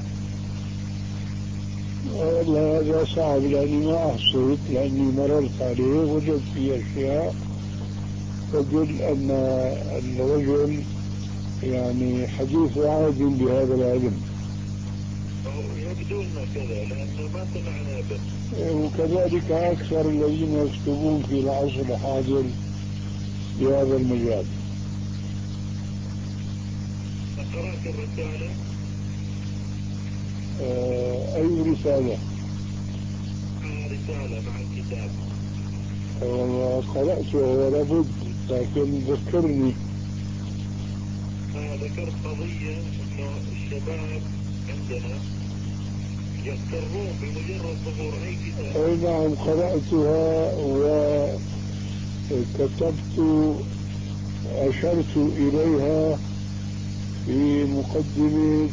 والله هذا صعب لأني ما أحصيت، لأني مررت عليه وجدت فيه أشياء تدل أن الرجل يعني حديث عاد بهذا العلم. يبدو لنا كذا لأنه ما سمعنا به. وكذلك أكثر الذين يكتبون في العصر الحاضر بهذا المجال. قرأت الرسالة؟ آه أي رسالة؟ آه رسالة مع الكتاب. والله قرأتها ولا بد، لكن ذكرني. آه ذكرت قضية إنه الشباب عندنا يغترون بمجرد ظهور أي كتاب. أي نعم قرأتها وكتبت أشرت إليها في مقدمة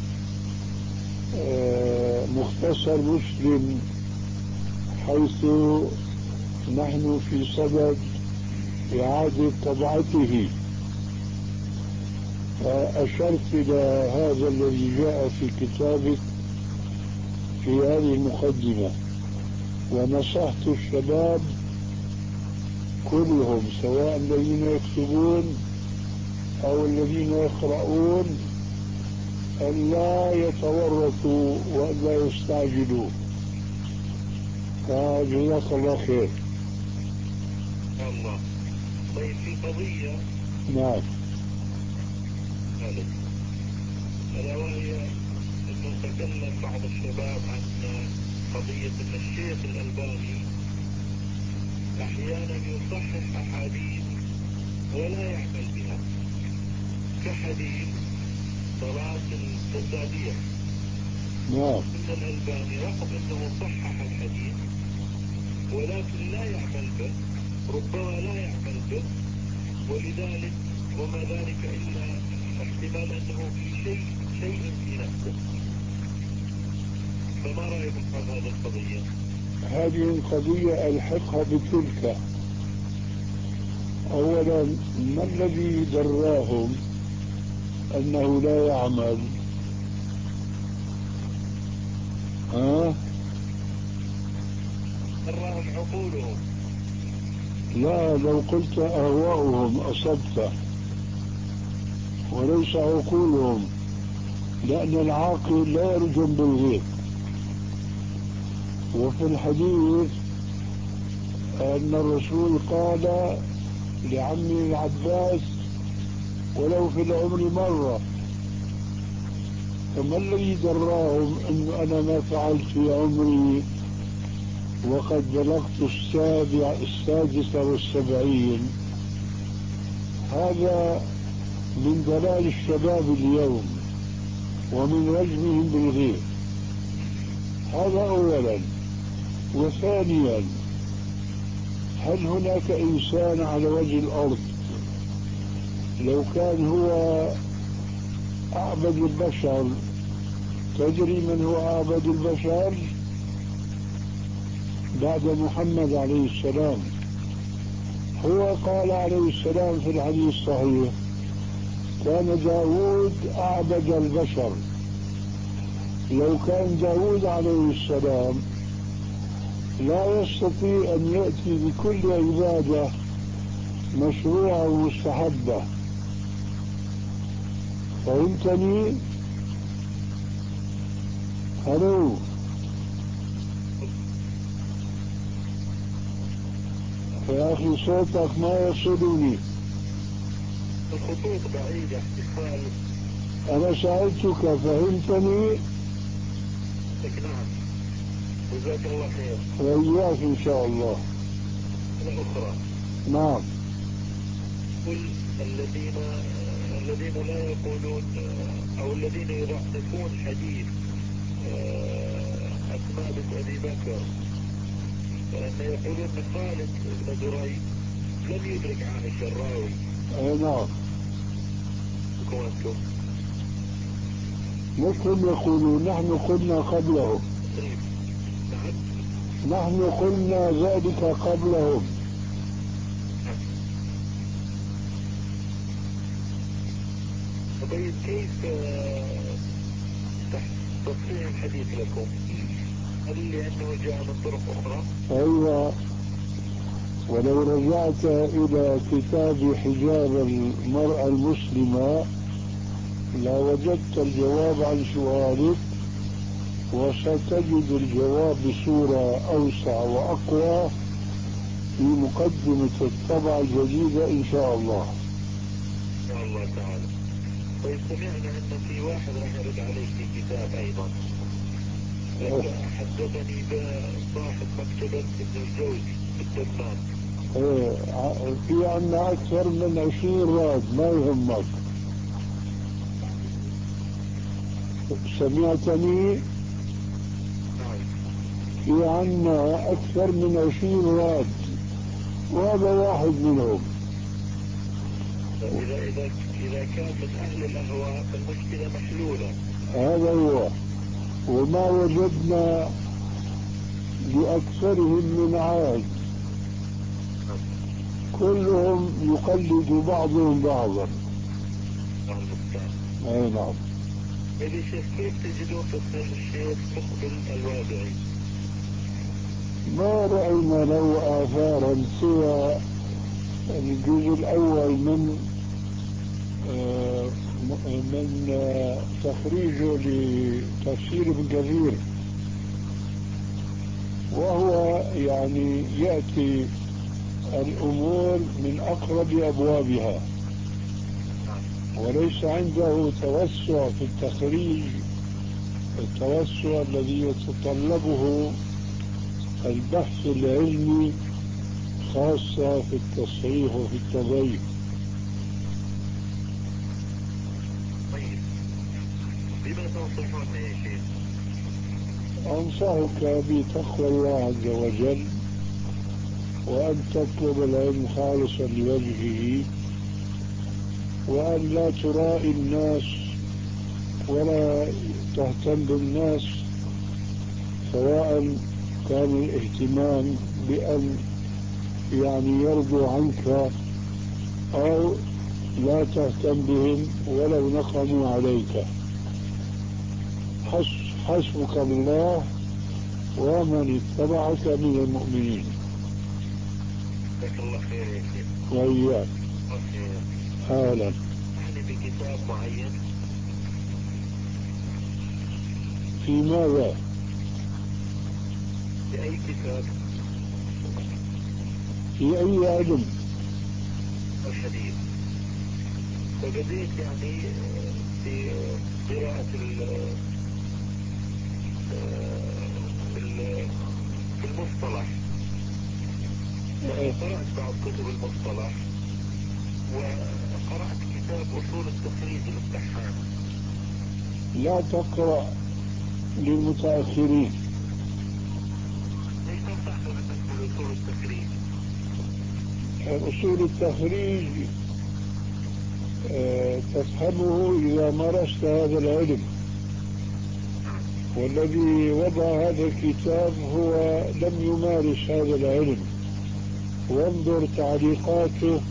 مختصر مسلم، حيث نحن في صدد إعادة طبعته، فأشرت إلى هذا الذي جاء في كتابك في هذه المقدمة، ونصحت الشباب كلهم سواء الذين يكتبون أو الذين يقرؤون أن لا يتورطوا وأن لا يستعجلوا. فجزاك الله خير. الله. طيب في قضية. نعم. ألا وهي أنه تكلم بعض الشباب عن قضية أن الشيخ الألباني أحيانا يصحح أحاديث ولا يعمل بها، كحديث صلاة التسابيح. نعم. إن الألباني رغم أنه صحح الحديث ولكن لا يعمل به، ربما لا يعمل به، ولذلك وما ذلك إلا احتمال أنه في شيء شيء في نفسه. فما رأيكم عن هذه القضية؟ هذه القضية ألحقها بتلك. أولا، ما الذي دراهم أنه لا يعمل؟ ها؟ دراهم عقولهم. لا، لو قلت أهواؤهم أصبت، وليس عقولهم، لأن العاقل لا يرجم بالغيب. وفي الحديث أن الرسول قال لعمي العباس ولو في العمر مرة. فما الذي دراهم أن أنا ما فعلت في عمري وقد بلغت السابع السادسة والسبعين؟ هذا من دلال الشباب اليوم ومن رجمهم بالغيب. هذا أولا. وثانيا، هل هناك إنسان على وجه الأرض لو كان هو أعبد البشر، تدري من هو أعبد البشر بعد محمد عليه السلام؟ هو قال عليه السلام في الحديث الصحيح: كان داود أعبد البشر. لو كان داود عليه السلام لا يستطيع أن يأتي بكل عبادة مشروعة ومستحبة. فهمتني؟ هلو يا أخي، صوتك ما يصلني. الخطوط بعيدة اتصال. أنا سألتك فهمتني؟ نعم، جزاك الله خير. وإياك إن شاء الله. الأخرى نعم. قل الذين الذين لا يقولون أو الذين يضعفون حديث أسماء بنت أبي بكر، فإن يقولون خالد بن دريد لم يدرك عائشة الراوي. أي نعم. كنتم مثل يقولون نحن قلنا قبلهم. نعم. نحن قلنا ذلك قبلهم. طيب كيف تصحيح الحديث لكم؟ هل لأنه جاء من طرق أخرى؟ أيوة، ولو رجعت إلى كتاب حجاب المرأة المسلمة لوجدت الجواب عن سؤالك، وستجد الجواب بصورة أوسع وأقوى في مقدمة الطبعة الجديدة إن شاء الله. إن شاء الله تعالى. طيب سمعنا أن في واحد راح يرد عليك في كتاب أيضا، حدثني بصاحب مكتبة ابن الجوزي بالدمام. ايه، في عنا أكثر من عشرين راد، ما يهمك. سمعتني؟ نعم. في عنا أكثر من عشرين راد، وهذا واحد منهم. إذا إذا إذا كان من أهل الأهواء فالمشكلة محلولة. هذا هو، وما وجدنا لأكثرهم من عاد، كلهم يقلد بعضهم بعضا. اي نعم. إذا شيخ كيف تجدون تصنيف الشيخ مقبل الوادعي؟ ما رأينا له آثارا سوى الجزء الأول من آه من آه تخريجه لتفسير ابن كثير، وهو يعني يأتي الأمور من أقرب أبوابها، وليس عنده توسع في التخريج، التوسع الذي يتطلبه البحث العلمي، خاصة في التصحيح وفي التضييق. طيب بما تنصحون يا شيخ؟ أنصحك بتقوى الله عز وجل، وأن تطلب العلم خالصا لوجهه، وأن لا ترائي الناس ولا تهتم بالناس، سواء كان الاهتمام بأن يعني يرضوا عنك أو لا تهتم بهم ولو نقموا عليك. حسبك الله ومن اتبعك من المؤمنين. جزاك الله خير يا شيخ. وإياك. أهلا. يعني بكتاب معين؟ في ماذا؟ بأي كتاب؟ في أي علم؟ الحديث. فبديت يعني في قراءة في المصطلح، قرأت بعض كتب المصطلح، وقرأت كتاب أصول التخريج للدحان. لا تقرأ للمتأخرين. ليش تنصحنا بالنسبة لأصول التخريج؟ أصول التخريج أه تفهمه إذا مارست هذا العلم، والذي وضع هذا الكتاب هو لم يمارس هذا العلم. وانظر تعليقاته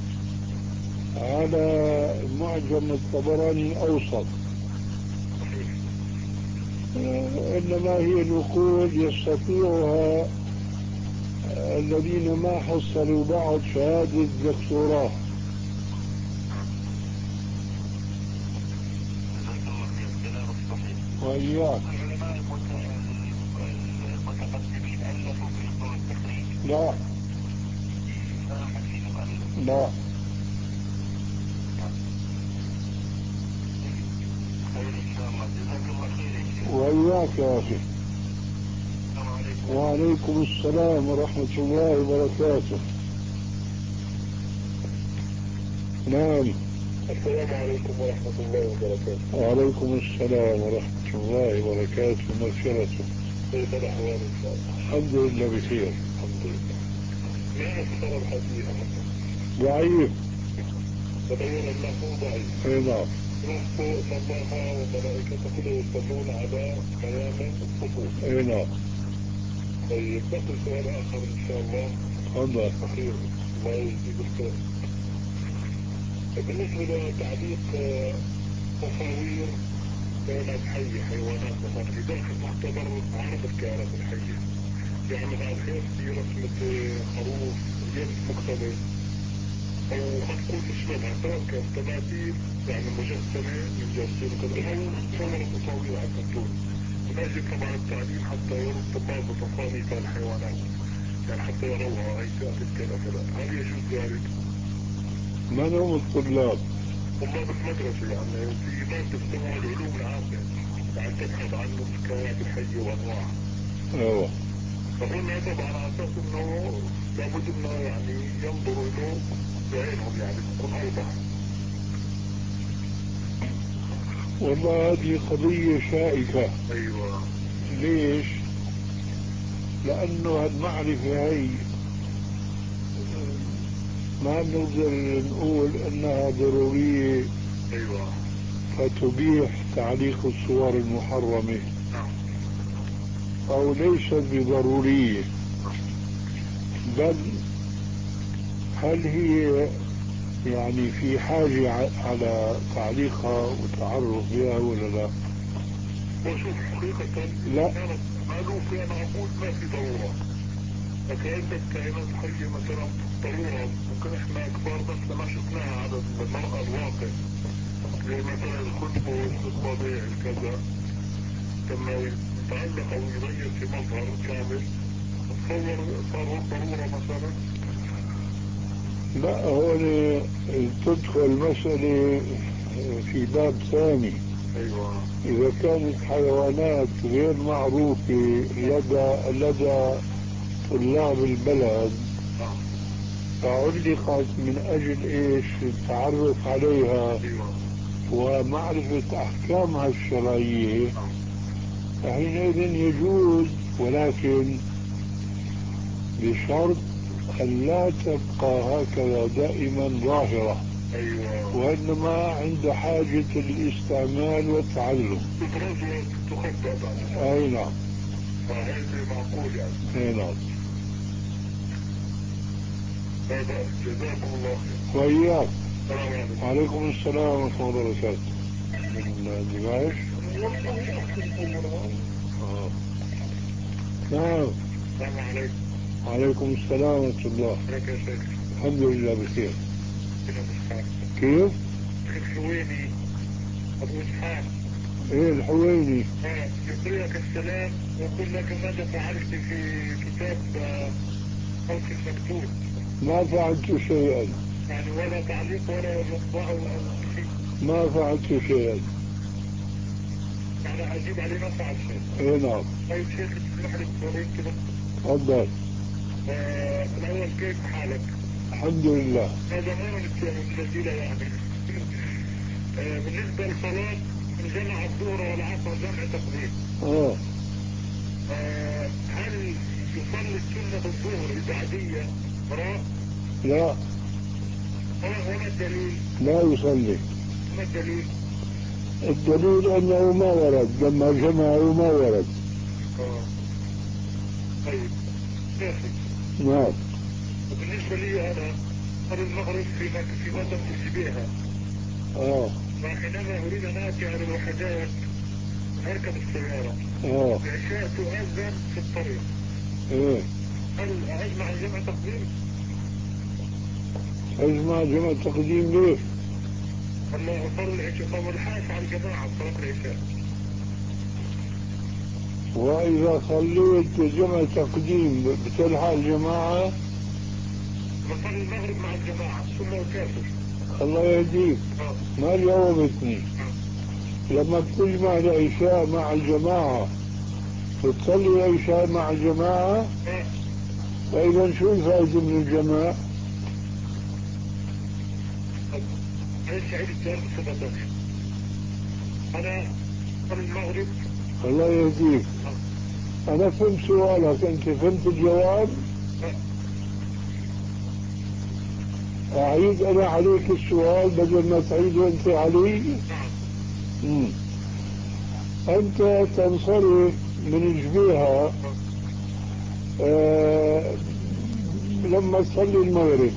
على معجم الطبراني الأوسط، إنما هي نقول يستطيعها الذين ما حصلوا بعد شهادة دكتوراه. وإياك. لا لا وإياك يا أخي. وعليكم السلام ورحمة الله وبركاته. نعم. السلام عليكم ورحمة الله وبركاته. وعليكم السلام ورحمة الله وبركاته ومغفرته. كيف الأحوال إن شاء الله؟ الحمد لله بخير. الحمد لله. ما أكثر الحديث؟ ضعيف. تبين أنه ضعيف. اي نعم. نصف إن الله وملائكته يصلون على قيام الصفوف. اي نعم. طيب بقي سؤال آخر إن شاء الله. تفضل. أخير الله يجزيك الخير. بالنسبة لتعليق تصاوير كائنات حية، حيوانات مثلا في داخل مختبر عرض الكائنات الحية، يعني بعد هيك في رسمة خروف يد مختبر أو هتكون تشبهها، سواء كانت تماثيل يعني مجسمة من جاسين كذا أو صور تصاوير على الكرتون، من أجل طبعا التعليم حتى يروا الطلاب بتصانيف الحيوانات، يعني حتى يروها هي كانت كذا كذا. هل يجوز ذلك؟ من هم الطلاب؟ طلاب المدرسة، يعني في مادة اسمها العلوم العامة، يعني تبحث عن الكائنات الحية وأنواعها. ايوه. فهنا طبعا على أساس إنه لابد إنه يعني ينظروا له بعينهم، يعني تكون أوضح. والله هذه قضية شائكة. أيوة. ليش؟ لأنه المعرفة هي ما نقدر نقول انها ضرورية. ايوه. فتبيح تعليق الصور المحرمة. نعم. او ليست بضرورية، بل هل هي يعني في حاجة على تعليقها وتعرف بها ولا لا؟ وشوف حقيقة لا معلوف، انا اقول ما في ضرورة، لكن عندك كائنات حية مثلا ضرورة ممكن احنا كبار بس ما شفناها على المرأة الواقع، زي مثلا الخنفس الطبيعي الكذا، لما يتعلق او يغير في مظهر كامل تصور صار ضرورة مثلا. لا، هون تدخل المسألة في باب ثاني. ايوه. اذا كانت حيوانات غير معروفة لدى لدى طلاب البلد فعلقت من اجل ايش؟ التعرف عليها. ايوه. ومعرفة احكامها الشرعية، فحينئذ يجوز، ولكن بشرط أن لا تبقى هكذا دائما ظاهرة. أيوة. وإنما عند حاجة الاستعمال والتعلم. أي نعم. هذا معقول يعني. أي نعم. هذا جزاكم الله خير. وإياك. السلام عليكم. وعليكم السلام ورحمة الله وبركاته. من دمشق. آه. نعم. السلام عليكم. وعليكم السلام ورحمة الله. كيف يا شيخ؟ الحمد لله بخير. كيف؟ كيف؟ الحويني أبو إسحاق. إيه الحويني؟ اه يقول لك السلام ويقول لك ماذا فعلت في كتاب أو في المكتوب؟ ما فعلت شيئا. يعني ولا تعليق ولا إطباع ولا شيء. ما فعلت شيئا. يعني أجيب عليه ما فعل شيء. إيه نعم. طيب شيخ تسمح لي بسؤالين كده؟ تفضل. آه الأول كيف حالك؟ الحمد لله. هذا ما نتكلم الجزيلة يعني. آه بالنسبة للصلاة من جمع الظهر والعصر جمع تقديم. اه. آه هل يصلي السنة بالظهر البعدية وراء؟ لا. وما الدليل؟ لا يصلي. ما الدليل؟ الدليل أنه ما ورد، لما جمعوا ما ورد. اه طيب ماشي. نعم. وبالنسبة لي أنا صلاة المغرب في مكة في مدى تشبيهها. اه. وحينما أريد أن آتي على الوحدات أركب السيارة. اه. العشاء تؤذن في الطريق. ايه. هل أجمع جمع تقديم؟ أجمع جمع تقديم ليه؟ ولا أصلي العشاء؟ طب والحاس على الجماعة صلاة العشاء. وإذا صليت جمع تقديم بتلحق الجماعة؟ بصلي المغرب مع الجماعة ثم أكافر. الله يهديك. ما جاوبتني. لما بتجمع العشاء مع الجماعة بتصلي العشاء مع الجماعة؟ فإذا شو الفائدة من الجماعة؟ أنا سعيد السؤال بصفة ثانية. أنا صلي المغرب. الله يهديك. أنا فهمت سؤالك، أنت فهمت الجواب؟ أعيد أنا عليك السؤال بدل ما تعيده أنت علي؟ مم. أنت تنصرف من جبيها آه لما تصلي المغرب،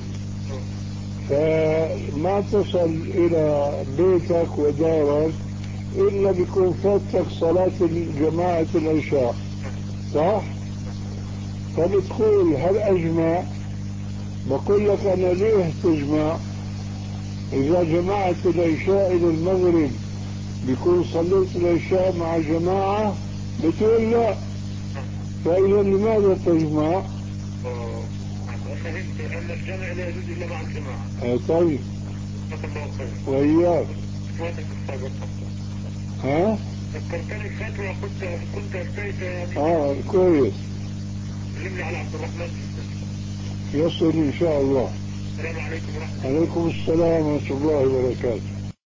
فما تصل إلى بيتك ودارك إلا بيكون فاتك صلاة جماعة العشاء، صح؟ فبتقول هل أجمع؟ بقول لك أنا ليه تجمع؟ إذا جمعت العشاء إلى المغرب بيكون صليت العشاء مع جماعة، بتقول لا، فإذا لماذا تجمع؟ فهمت أن الجمع لا يجوز إلا مع الجماعة. آه طيب. وإياك. ها؟ ذكرتني فتوى كنت كنت أفتيت يعني. اه كويس. علمني على عبد الرحمن. يصل إن شاء الله. السلام عليكم ورحمة الله. عليكم السلام ورحمة الله وبركاته.